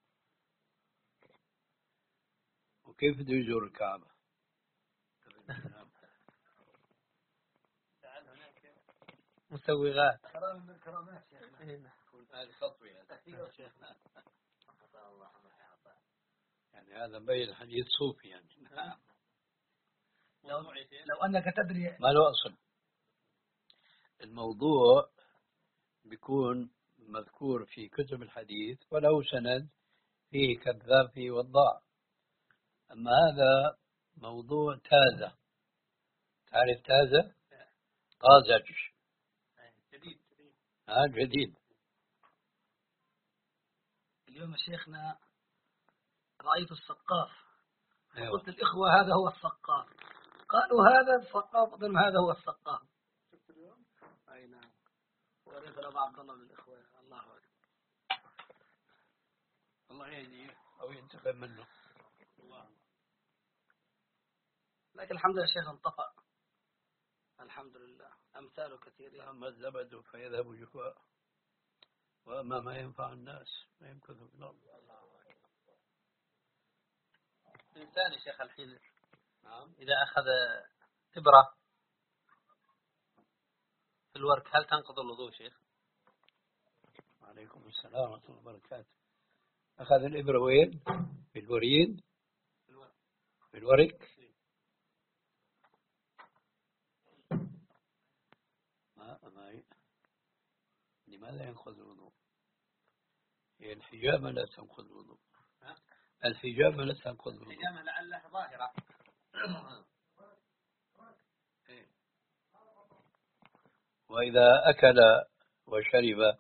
وكيف بده يزور الكعبة؟ مسوغات. كرامة من كرامات شيخنا. هذه خطوة يعني هذا بين حديث صوفي يعني. لو, لو أنك تدري ما له أصل. الموضوع بيكون مذكور في كتب الحديث وله سند فيه كذاب فيه وضاع. أما هذا موضوع تازة. تعرف تازة؟ طازج. جديد. ها جديد. اليوم يا شيخنا رأيت السقاف. أيوة. قلت الإخوة هذا هو السقاف، قالوا هذا السقاف، قلت هذا هو السقاف. أي نعم. وريت أبو عبد الله للإخوة. الله أكبر. الله يهديه أو ينتقم منه. الله. لكن الحمد لله شيخ انطفأ. الحمد لله. أمثاله كثيرة. أما الزبد فيذهب جفاء، وأما ما ينفع الناس ما يمكث في الأرض. الإنسان يا شيخ الحين إذا أخذ إبرة في الورك هل تنقض الوضوء شيخ؟ عليكم السلام ورحمة الله وبركاته. أخذ الإبرة وين؟ بالوريد؟ بالورق؟ ما ما لماذا ينقض الوضوء؟ هي الحجامة لا تنقض الوضوء. الحجامة لا تنقض الوضوء. الحجامة لعلها ظاهرة. وإذا أكل وشرب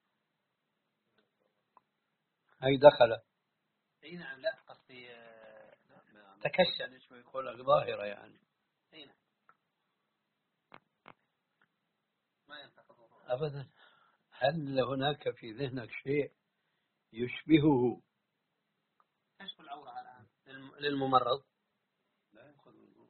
هي دخل. اي نعم. لا قصدي تكشن اسمه يقول لك ظاهرة يعني. اي نعم. ما ينتقض أبدا. هل هناك في ذهنك شيء يشبهه؟ كشف العورة الآن للممرض لا ينقض الوضوء.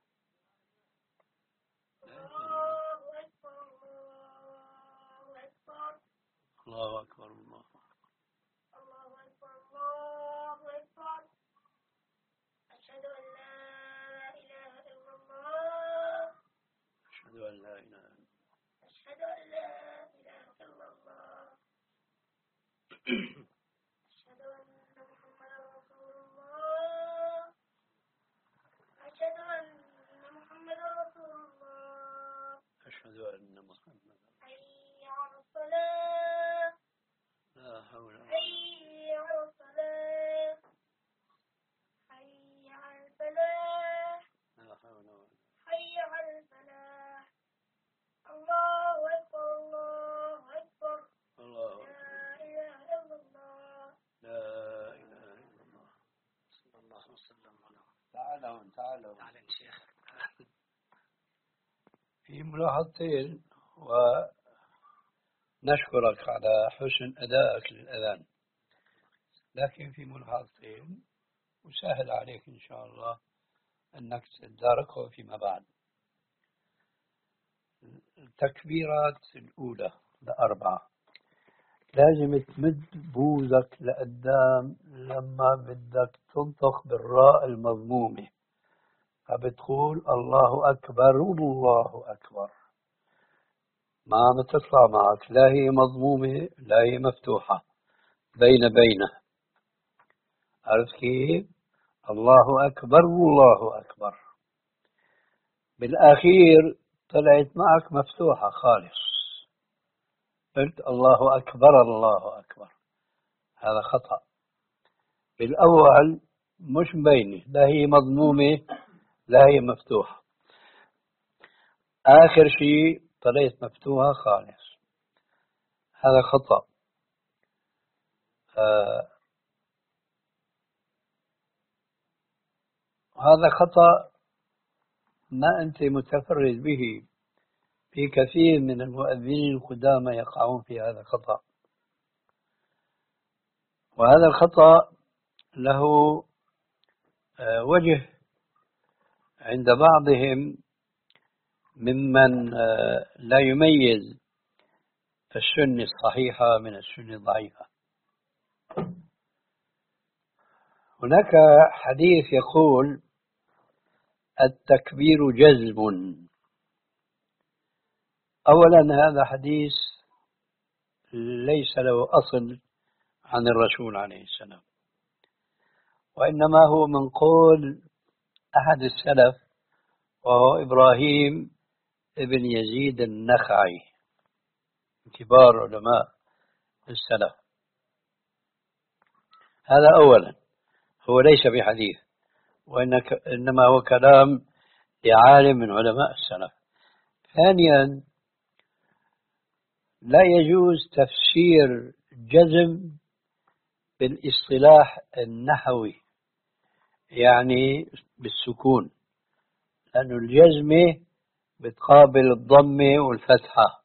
الله أكبر الله. الله أكبر الله أكبر. أشهد أن لا إله إلا الله. أشهد أن لا إله إلا الله. أشهد أن لا إله إلا الله. أشهد أن محمدا رسول الله. أشهد أن محمدا رسول الله. أشهد أن محمدا. حي على الصلاة. لا حول ولا قوة. حي على الصلاة. حي على الفلاح. لا حول ولا قوة. حي على الفلاح. الله أكبر الله أكبر. الله لا أكبر. إله إلا الله. لا إله إلا الله. صلى الله وسلم على تعالوا تعالوا. تعالى يا شيخ. في ملاحظتين، ونشكرك على حسن أدائك للأذان، لكن في ملاحظتين وسهل عليك إن شاء الله أنك تداركه فيما بعد. التكبيرات الأولى الأربعة لازم تمد بوزك لقدام لما بدك تنطق بالراء المضمومة، فبتقول الله أكبر والله أكبر، ما عم تطلع معك لا هي مضمومة لا هي مفتوحة، بين بينه. عرفت كيف؟ الله أكبر والله أكبر، بالأخير طلعت معك مفتوحة خالص، قلت الله أكبر الله أكبر، هذا خطأ. بالأول مش بينه لا هي مضمومة لا هي مفتوحة، آخر شيء طلعت مفتوحة خالص، هذا خطأ. آه هذا خطأ ما أنت متفرد به، في كثير من المؤذنين القدامى يقعون في هذا الخطأ، وهذا الخطأ له آه وجه عند بعضهم ممن آه لا يميز السنة الصحيحة من السنة الضعيفة. هناك حديث يقول التكبير جزم. أولا هذا حديث ليس له أصل عن الرسول عليه السلام، وإنما هو من قول أحد السلف وهو إبراهيم ابن يزيد النخعي، كبار علماء السلف. هذا أولا، هو ليس بحديث، وإنما هو كلام لعالم من علماء السلف. ثانيا، لا يجوز تفسير جزم بالاصطلاح النحوي، يعني بالسكون، لأن الجزمة بتقابل الضمة والفتحة،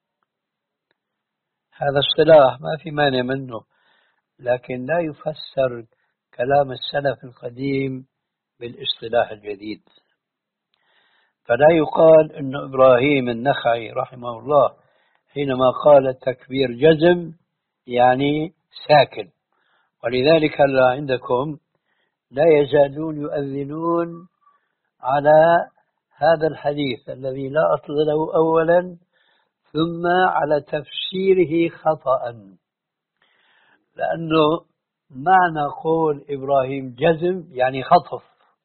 هذا اصطلاح ما في مانع منه، لكن لا يفسر كلام السلف القديم بالاصطلاح الجديد. فلا يقال أن إبراهيم النخعي رحمه الله حينما قال التكبير جزم يعني ساكن، ولذلك هلا عندكم لا يزالون يؤذنون على هذا الحديث الذي لا أصل له أولا، ثم على تفسيره خطأ، لأنه معنى قول إبراهيم جزم يعني خطف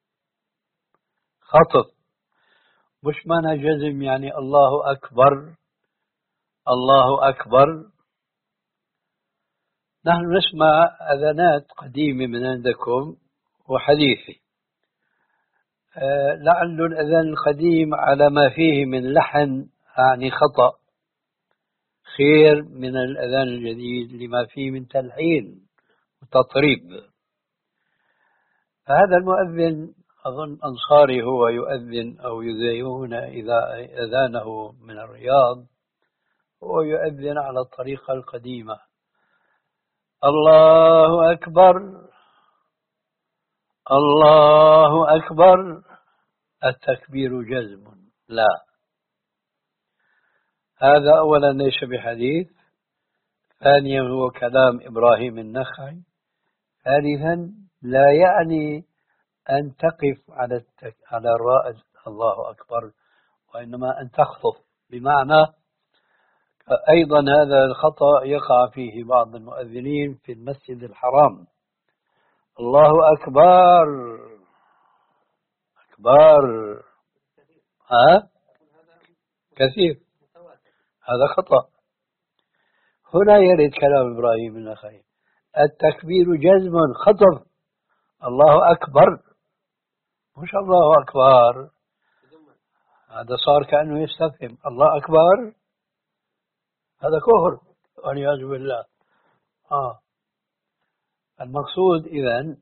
خطف، مش معنى جزم يعني الله أكبر الله أكبر. نحن نسمع أذانات قديمة من عندكم وحديثة، أه لعل الأذان القديم على ما فيه من لحن يعني خطأ خير من الأذان الجديد لما فيه من تلحين وتطريب. فهذا المؤذن أظن أنصاري هو يؤذن أو يذيعون إذا أذانه من الرياض، هو يؤذن على الطريقة القديمة، الله أكبر الله أكبر التكبير جزم، لا، هذا أولا ليس بحديث، ثانيا هو كلام إبراهيم النخعي، ثالثا لا يعني أن تقف على التك... على الرائد الله أكبر، وإنما أن تخطف، بمعنى أيضا هذا الخطأ يقع فيه بعض المؤذنين في المسجد الحرام، الله أكبر أكبر ها كثير، هذا خطأ. هنا يرد كلام إبراهيم النخعي التكبير جزم خطف، الله أكبر مش الله أكبر، هذا صار كأنه يستفهم الله أكبر، هذا كفر والعياذ بالله. آه المقصود إذن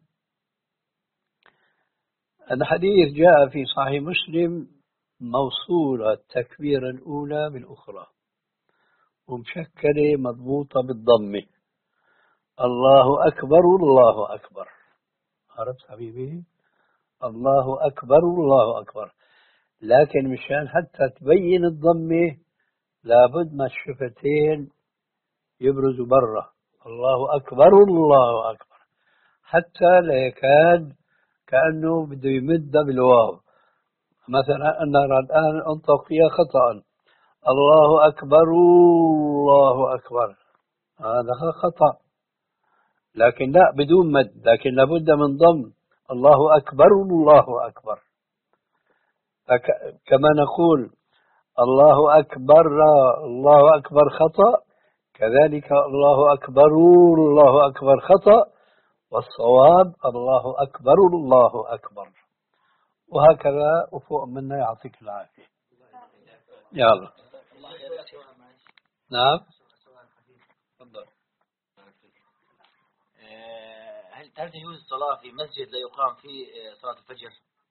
الحديث جاء في صحيح مسلم موصولة التكبير الأولى بالأخرى ومشكلة مضبوطة بالضمة، الله أكبر الله أكبر، عرفت حبيبي؟ الله أكبر الله أكبر، لكن مشان حتى تبين الضمة لابد ما الشفتين يبرزوا برا، الله أكبر الله أكبر، حتى لا يكاد كأنه بده يمد بالواو. مثلا أنا الآن أنطق فيها خطأ، الله أكبر الله أكبر، هذا خطأ، لكن لا بدون مد، لكن لابد من ضم الله أكبر الله أكبر. كما نقول الله أكبر الله أكبر خطأ، كذلك الله أكبر الله أكبر خطأ، والصواب الله أكبر الله أكبر، وهكذا وفوق منا يعطيك العافية. يلا نعم تفضل. هل هل تجوز الصلاة في مسجد لا يقام فيه صلاة الفجر؟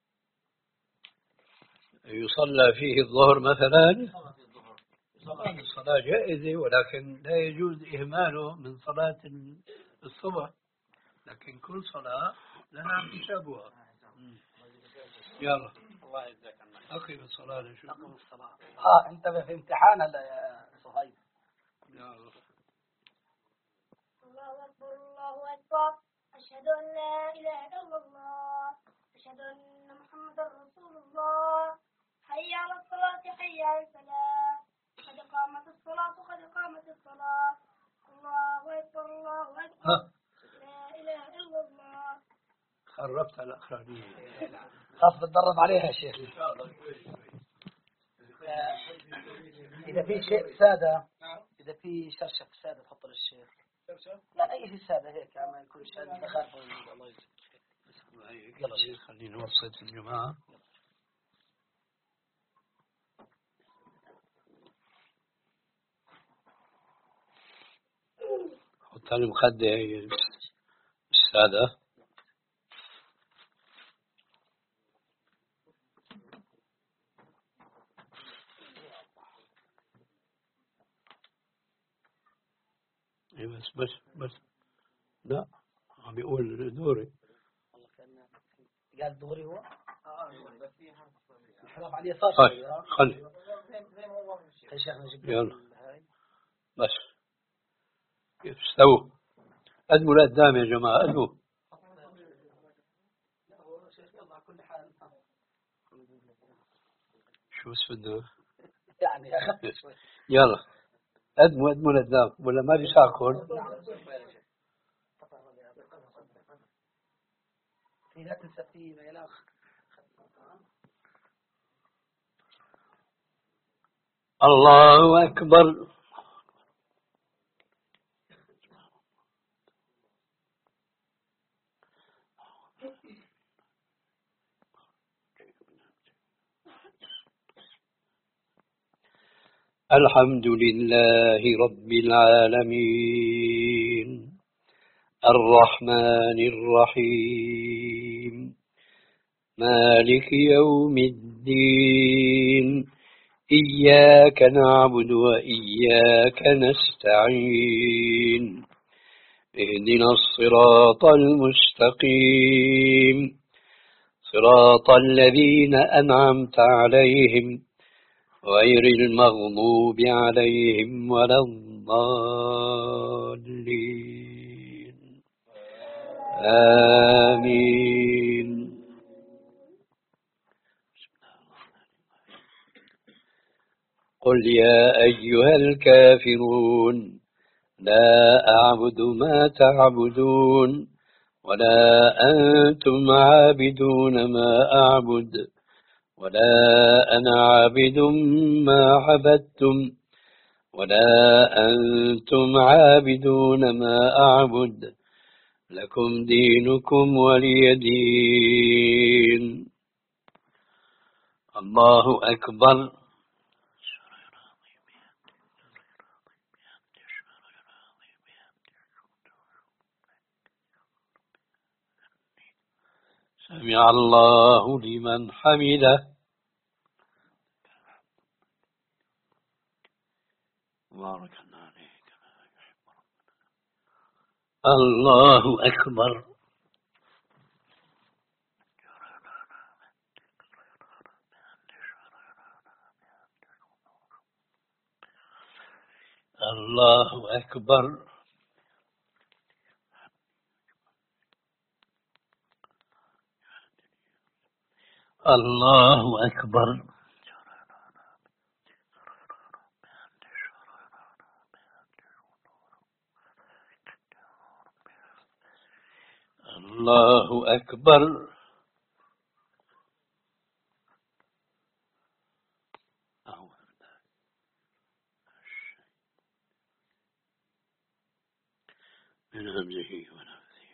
يصلى فيه الظهر مثلا، الصلاة جائزة، ولكن لا يجوز إهماله من صلاة الصبح، لكن كل صلاة لها حسابها. يلا الله يجزاك عنك، أقم الصلاة شو أقم الصلاة. آه أنت في امتحان هلا يا صهيب. يلا الله أكبر الله أكبر أشهد أن لا إله إلا الله أشهد أن محمدا رسول الله حي على الصلاة حي على الفلاح قد قامت الصلاة قد قامت الصلاة الله أكبر الله أكبر لا إله إلا الله. خربت على الأخرانية، خاص بتدرب عليها يا شيخ. إذا في شيء سادة، إذا في شرشف سادة تحط للشيخ، لا أي شيء سادة هيك ما يكون شيء دخل. الله يجزيك. يلا شيخ خلينا نوصل في الجماعة. حط لي مخدة هي السادة. بس بس بس لا عم بيقول دوري. قال دوري هو؟ الحرام عليه صار. خلي خلي يلا بس استووا، قدموا لقدام يا جماعة، قدموا. شو بس بده يعني يلا قدموا قدموا لقدام، ولا ما بيساعدكم؟ لا تنسى فيه يا الأخ. الله أكبر. الحمد لله رب العالمين الرحمن الرحيم مالك يوم الدين إياك نعبد وإياك نستعين اهدنا الصراط المستقيم صراط الذين أنعمت عليهم غير المغضوب عليهم ولا الضالين آمين. قل يا أيها الكافرون لا أعبد ما تعبدون ولا أنتم عابدون ما أعبد ولا أنا عابد ما عبدتم ولا أنتم عابدون ما أعبد لكم دينكم ولي دين. الله أكبر. سمع الله لمن حمده. بارك الله عليك. الله أكبر. الله أكبر. الله أكبر. الله أكبر. من همزه ونفسه.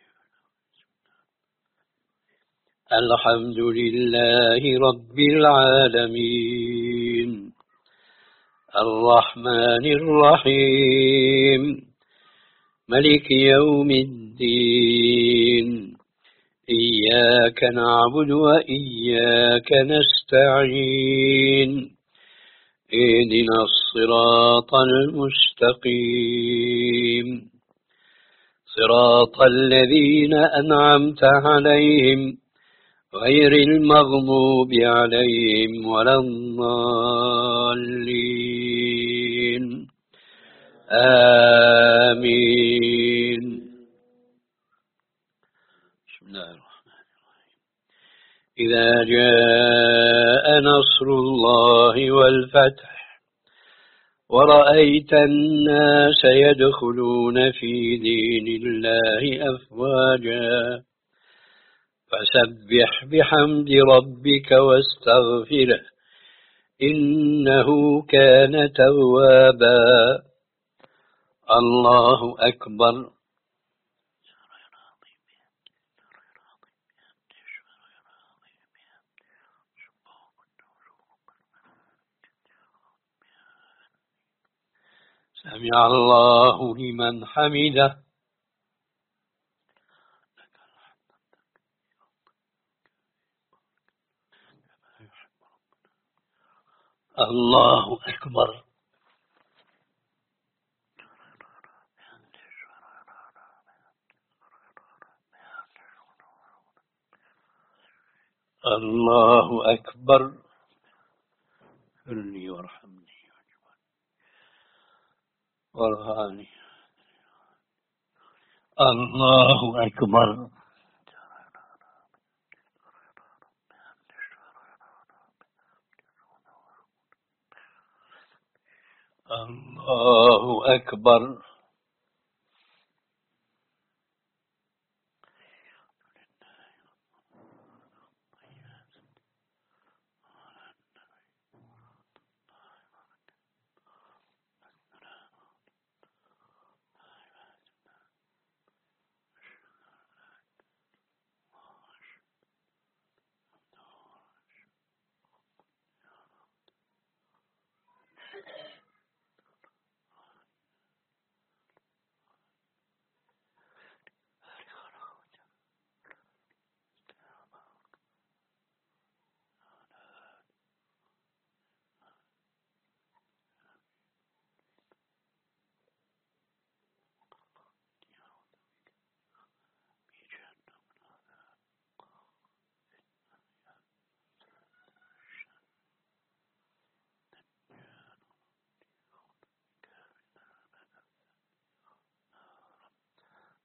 الحمد لله رب العالمين الرحمن الرحيم ملك يوم الدين إياك نعبد وإياك نستعين اهدنا الصراط المستقيم صراط الذين أنعمت عليهم غير المغضوب عليهم ولا الضالين آمين. بسم الله الرحمن الرحيم. إذا جاء نصر الله والفتح ورأيت الناس يدخلون في دين الله أفواجا فسبح بحمد ربك واستغفره إنه كان توابا. الله أكبر. سمع الله لمن حمده. الله أكبر. الله أكبر. اغفرني وارحمني وارحمني. الله أكبر. الله أكبر.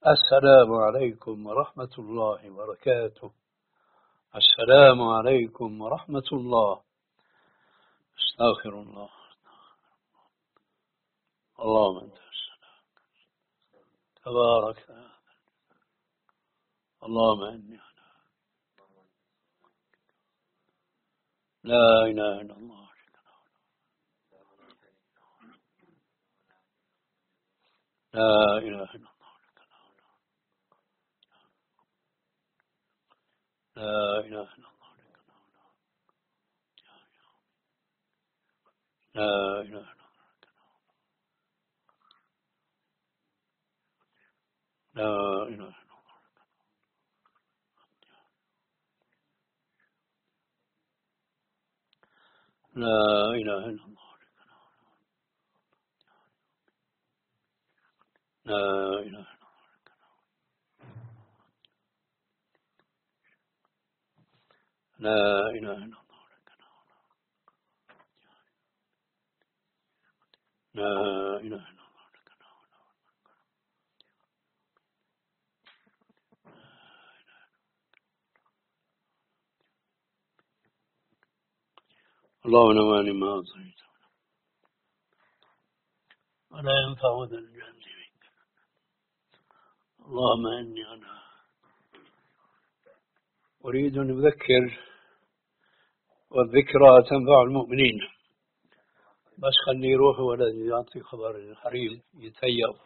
السلام عليكم ورحمة الله وبركاته. السلام عليكم ورحمة الله. استغفر الله. اللهم أنت السلام تبارك. اللهم إني أنا لا إله إلا الله. لا إله إلا الله. لا إله إلا الله. لا إله إلا الله. لا إله إلا الله. لا إله إلا الله. لا إله إلا الله. لا إله إلا الله. لا إله إلا الله. اللهم نواني ما أعطيت ولا ينفع ذا الجهل منك. اللهم إني أنا أريد أن أذكر، والذكرى تنفع المؤمنين. بس خلني يروح ولدي يعطي خبر الحريم يتهيأ.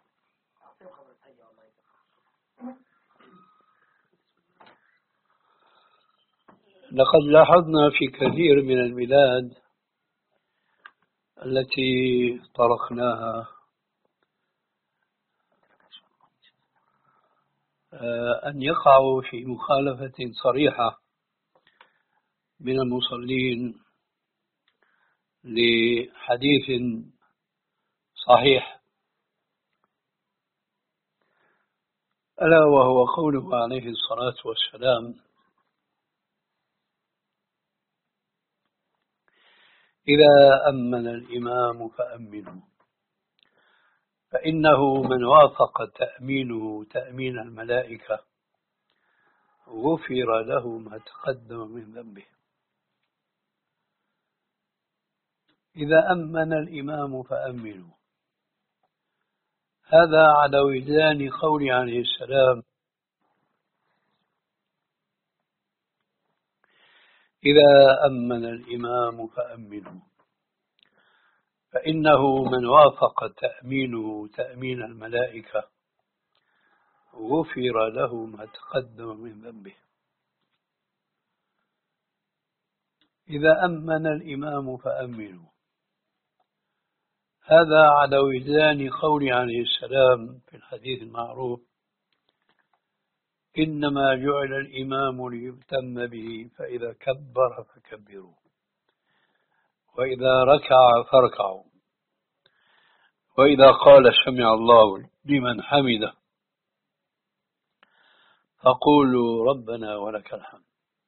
لقد لاحظنا في كثير من البلاد التي طرقناها أن يقعوا في مخالفة صريحة من المصلين لحديث صحيح، ألا وهو قوله عليه الصلاة والسلام: إذا أمن الإمام فأمنوا، فإنه من وافق تأمينه تأمين الملائكة غفر له ما تقدم من ذنبه. إذا أمن الإمام فأمنوا، هذا على وجدان قول عليه السلام: إذا أمن الإمام فأمنوا، فإنه من وافق تأمينه تأمين الملائكة غفر له ما تقدم من ذنبه. إذا أمن الإمام فأمنوا، هذا على وجدان قول عليه السلام في الحديث المعروف: إنما جعل الإمام ليؤتم به، فإذا كبر فكبروا، وإذا ركع فاركعوا، وإذا قال سمع الله لمن حمده فقولوا ربنا ولك الحمد،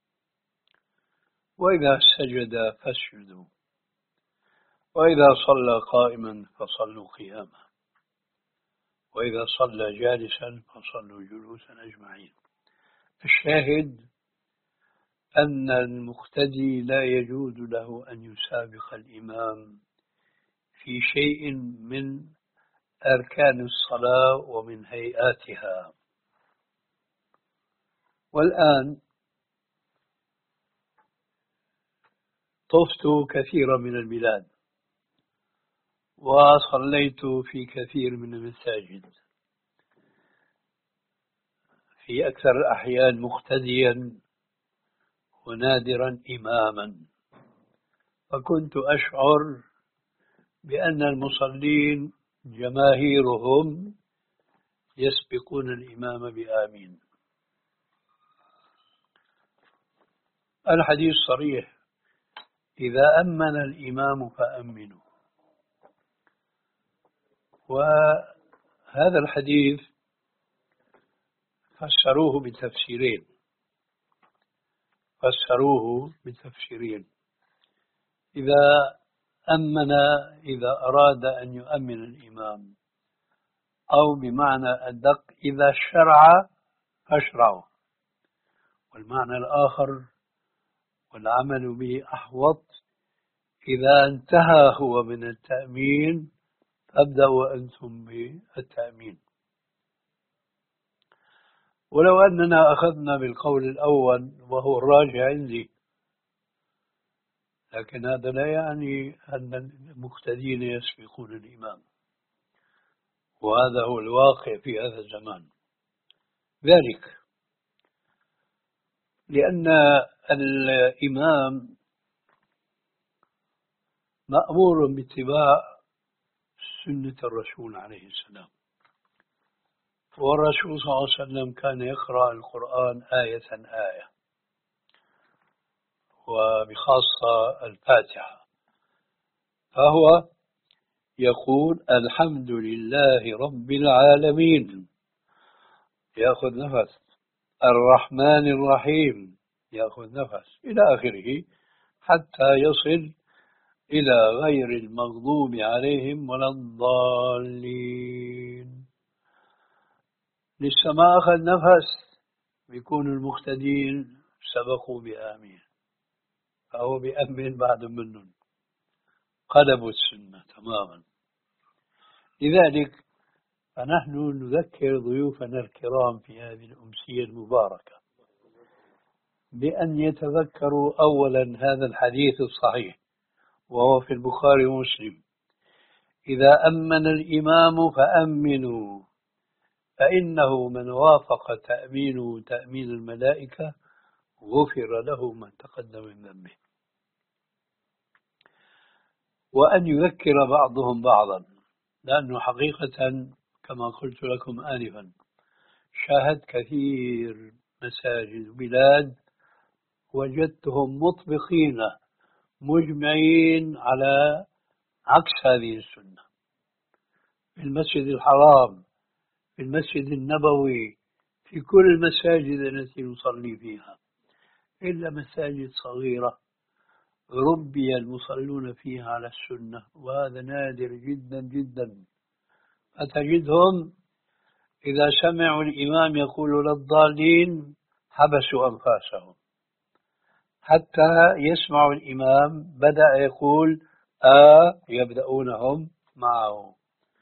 وإذا سجد فاسجدوا، وإذا صلى قائما فصلوا قياما، وإذا صلى جالسا فصلوا جلوسا أجمعين. الشاهد أن المقتدي لا يجوز له أن يسابق الإمام في شيء من أركان الصلاة ومن هيئاتها. والآن طفت كثيرا من البلاد وصليت في كثير من المساجد، في أكثر الأحيان مقتديا ونادرا إماما، فكنت أشعر بأن المصلين جماهيرهم يسبقون الإمام بآمين. الحديث صريح: إذا أمن الإمام فأمنوا. وهذا الحديث فسروه بتفسيرين فسروه بتفسيرين إذا أمن، إذا أراد أن يؤمن الإمام أو بمعنى أدق إذا شرع فاشرعوا، والمعنى الآخر والعمل به أحوط إذا انتهى هو من التأمين فابدأوا أنتم بالتأمين. ولو أننا أخذنا بالقول الأول وهو الراجع عندي، لكن هذا لا يعني أن المقتدين يسبقون الإمام، وهذا هو الواقع في هذا الزمان. ذلك لأن الإمام مأمور باتباع سنة الرسول عليه السلام، والرسول صلى الله عليه وسلم كان يقرأ القرآن آية آية، وبخاصة الفاتحة، فهو يقول الحمد لله رب العالمين، يأخذ نفس، الرحمن الرحيم يأخذ نفس، إلى آخره حتى يصل إلى غير المغضوب عليهم ولا الضالين. لسه ما أخذ نفس بيكون المقتدين سبقوا بآمين، فهو بأمن بعد منهم، قلبوا السنة تماما. لذلك فنحن نذكر ضيوفنا الكرام في هذه الأمسية المباركة بأن يتذكروا أولا هذا الحديث الصحيح وهو في البخاري ومسلم: إذا أمن الإمام فأمنوا، فإنه من وافق تأمينه تأمين الملائكة غفر له ما تقدم من ذنبه. وأن يذكر بعضهم بعضا، لأنه حقيقة كما قلت لكم آنفا شاهدت كثير مساجد وبلاد وجدتهم مطبقين مجمعين على عكس هذه السنة. في المسجد الحرام، في المسجد النبوي، في كل المساجد التي نصلي فيها، إلا مساجد صغيرة ربي المصلون فيها على السنة، وهذا نادر جدا جدا. فتجدهم إذا سمعوا الإمام يقول للضالين حبسوا أنفاسهم حتى يسمعوا الإمام بدأ يقول آه يبدأونهم معه.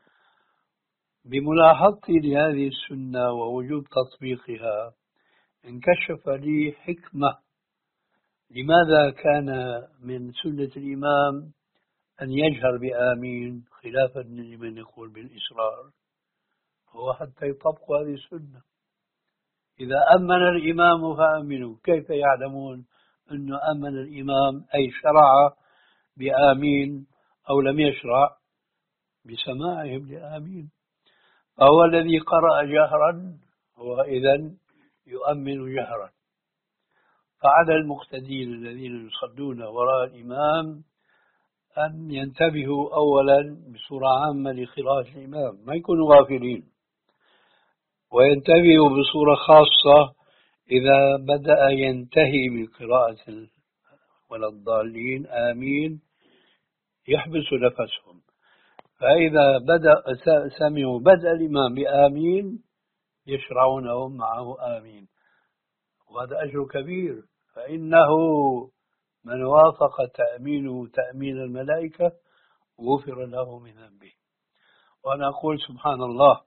بملاحظتي لهذه السنة ووجوب تطبيقها انكشف لي حكمة لماذا كان من سنة الإمام أن يجهر بآمين خلافا لمن يقول بالإصرار، هو حتى يطبقوا هذه السنة. إذا أمن الإمام فآمنوا، كيف يعلمون أنه أمن الإمام أي شرع بآمين أو لم يشرع؟ بسماعهم لآمين. فهو الذي قرأ جهرا هو إذن يؤمن جهرا. فعلى المقتدين الذين يصلون وراء الإمام أن ينتبهوا أولا بصورة عامة لقراءة الإمام، ما يكونوا غافلين، وينتبهوا بصورة خاصة إذا بدأ ينتهي بقراءة ولا الضالين آمين يحبسوا نفسهم. فإذا بدأ سمعوا بدأ الإمام بآمين يشرعونهم معه آمين، وهذا أجر كبير، فإنه من وافق تأمينه تأمين الملائكة غفر له من ذنبه. وأنا أقول سبحان الله،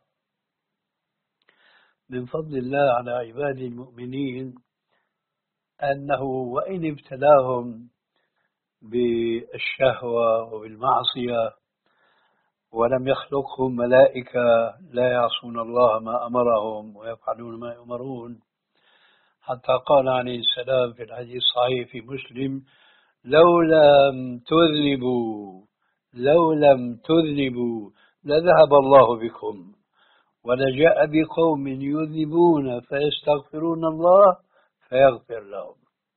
من فضل الله على عباده المؤمنين أنه وإن ابتلاهم بالشهوة وبالمعصية ولم يخلقهم ملائكة لا يعصون الله ما أمرهم ويفعلون ما يؤمرون، حتى قال عليه السلام في الحديث الصحيح في مسلم: لو لم تذنبوا لو لم تذنبوا لذهب الله بكم ولجاء بقوم يذنبون فيستغفرون الله فيغفر لهم.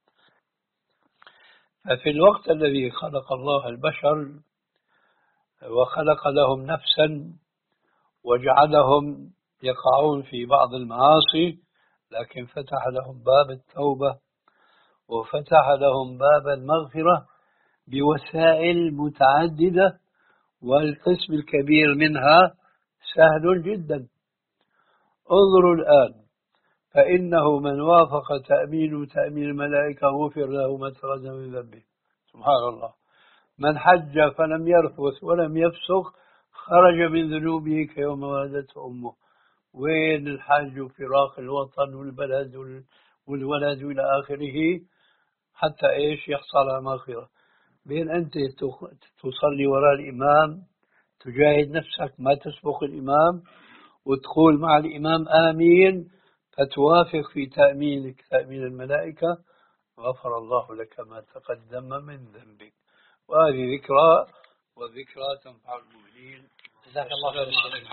ففي الوقت الذي خلق الله البشر وخلق لهم نفسا وجعلهم يقعون في بعض المعاصي، لكن فتح لهم باب التوبة وفتح لهم باب المغفرة بوسائل متعددة، والقسم الكبير منها سهل جدا. انظروا الآن، فإنه من وافق تأمين تأمين الملائكة غفر له ما تقدم من ذنبه. سبحان الله. من حج فلم يرفث ولم يفسق خرج من ذنوبه كيوم ولدته أمه. وين الحج وفراق الوطن والبلد والولد إلى آخره حتى إيش يحصل على مغفرة. بين أنت تصلي وراء الإمام تجاهد نفسك ما تسبق الإمام وتقول مع الإمام آمين فتوافق في تأمينك تأمين الملائكة غفر الله لك ما تقدم من ذنبك. وهذه ذكرى والذكرى تنفع المؤمنين. جزاك الله خير الشيخ.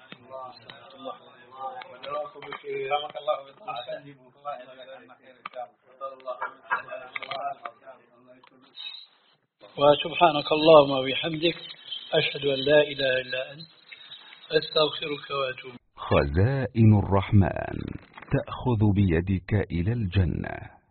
وسبحانك اللهم وبحمدك أشهد أن لا إله إلا أنت أستغفرك وأتوب. خزائن الرحمن تأخذ بيدك إلى الجنة.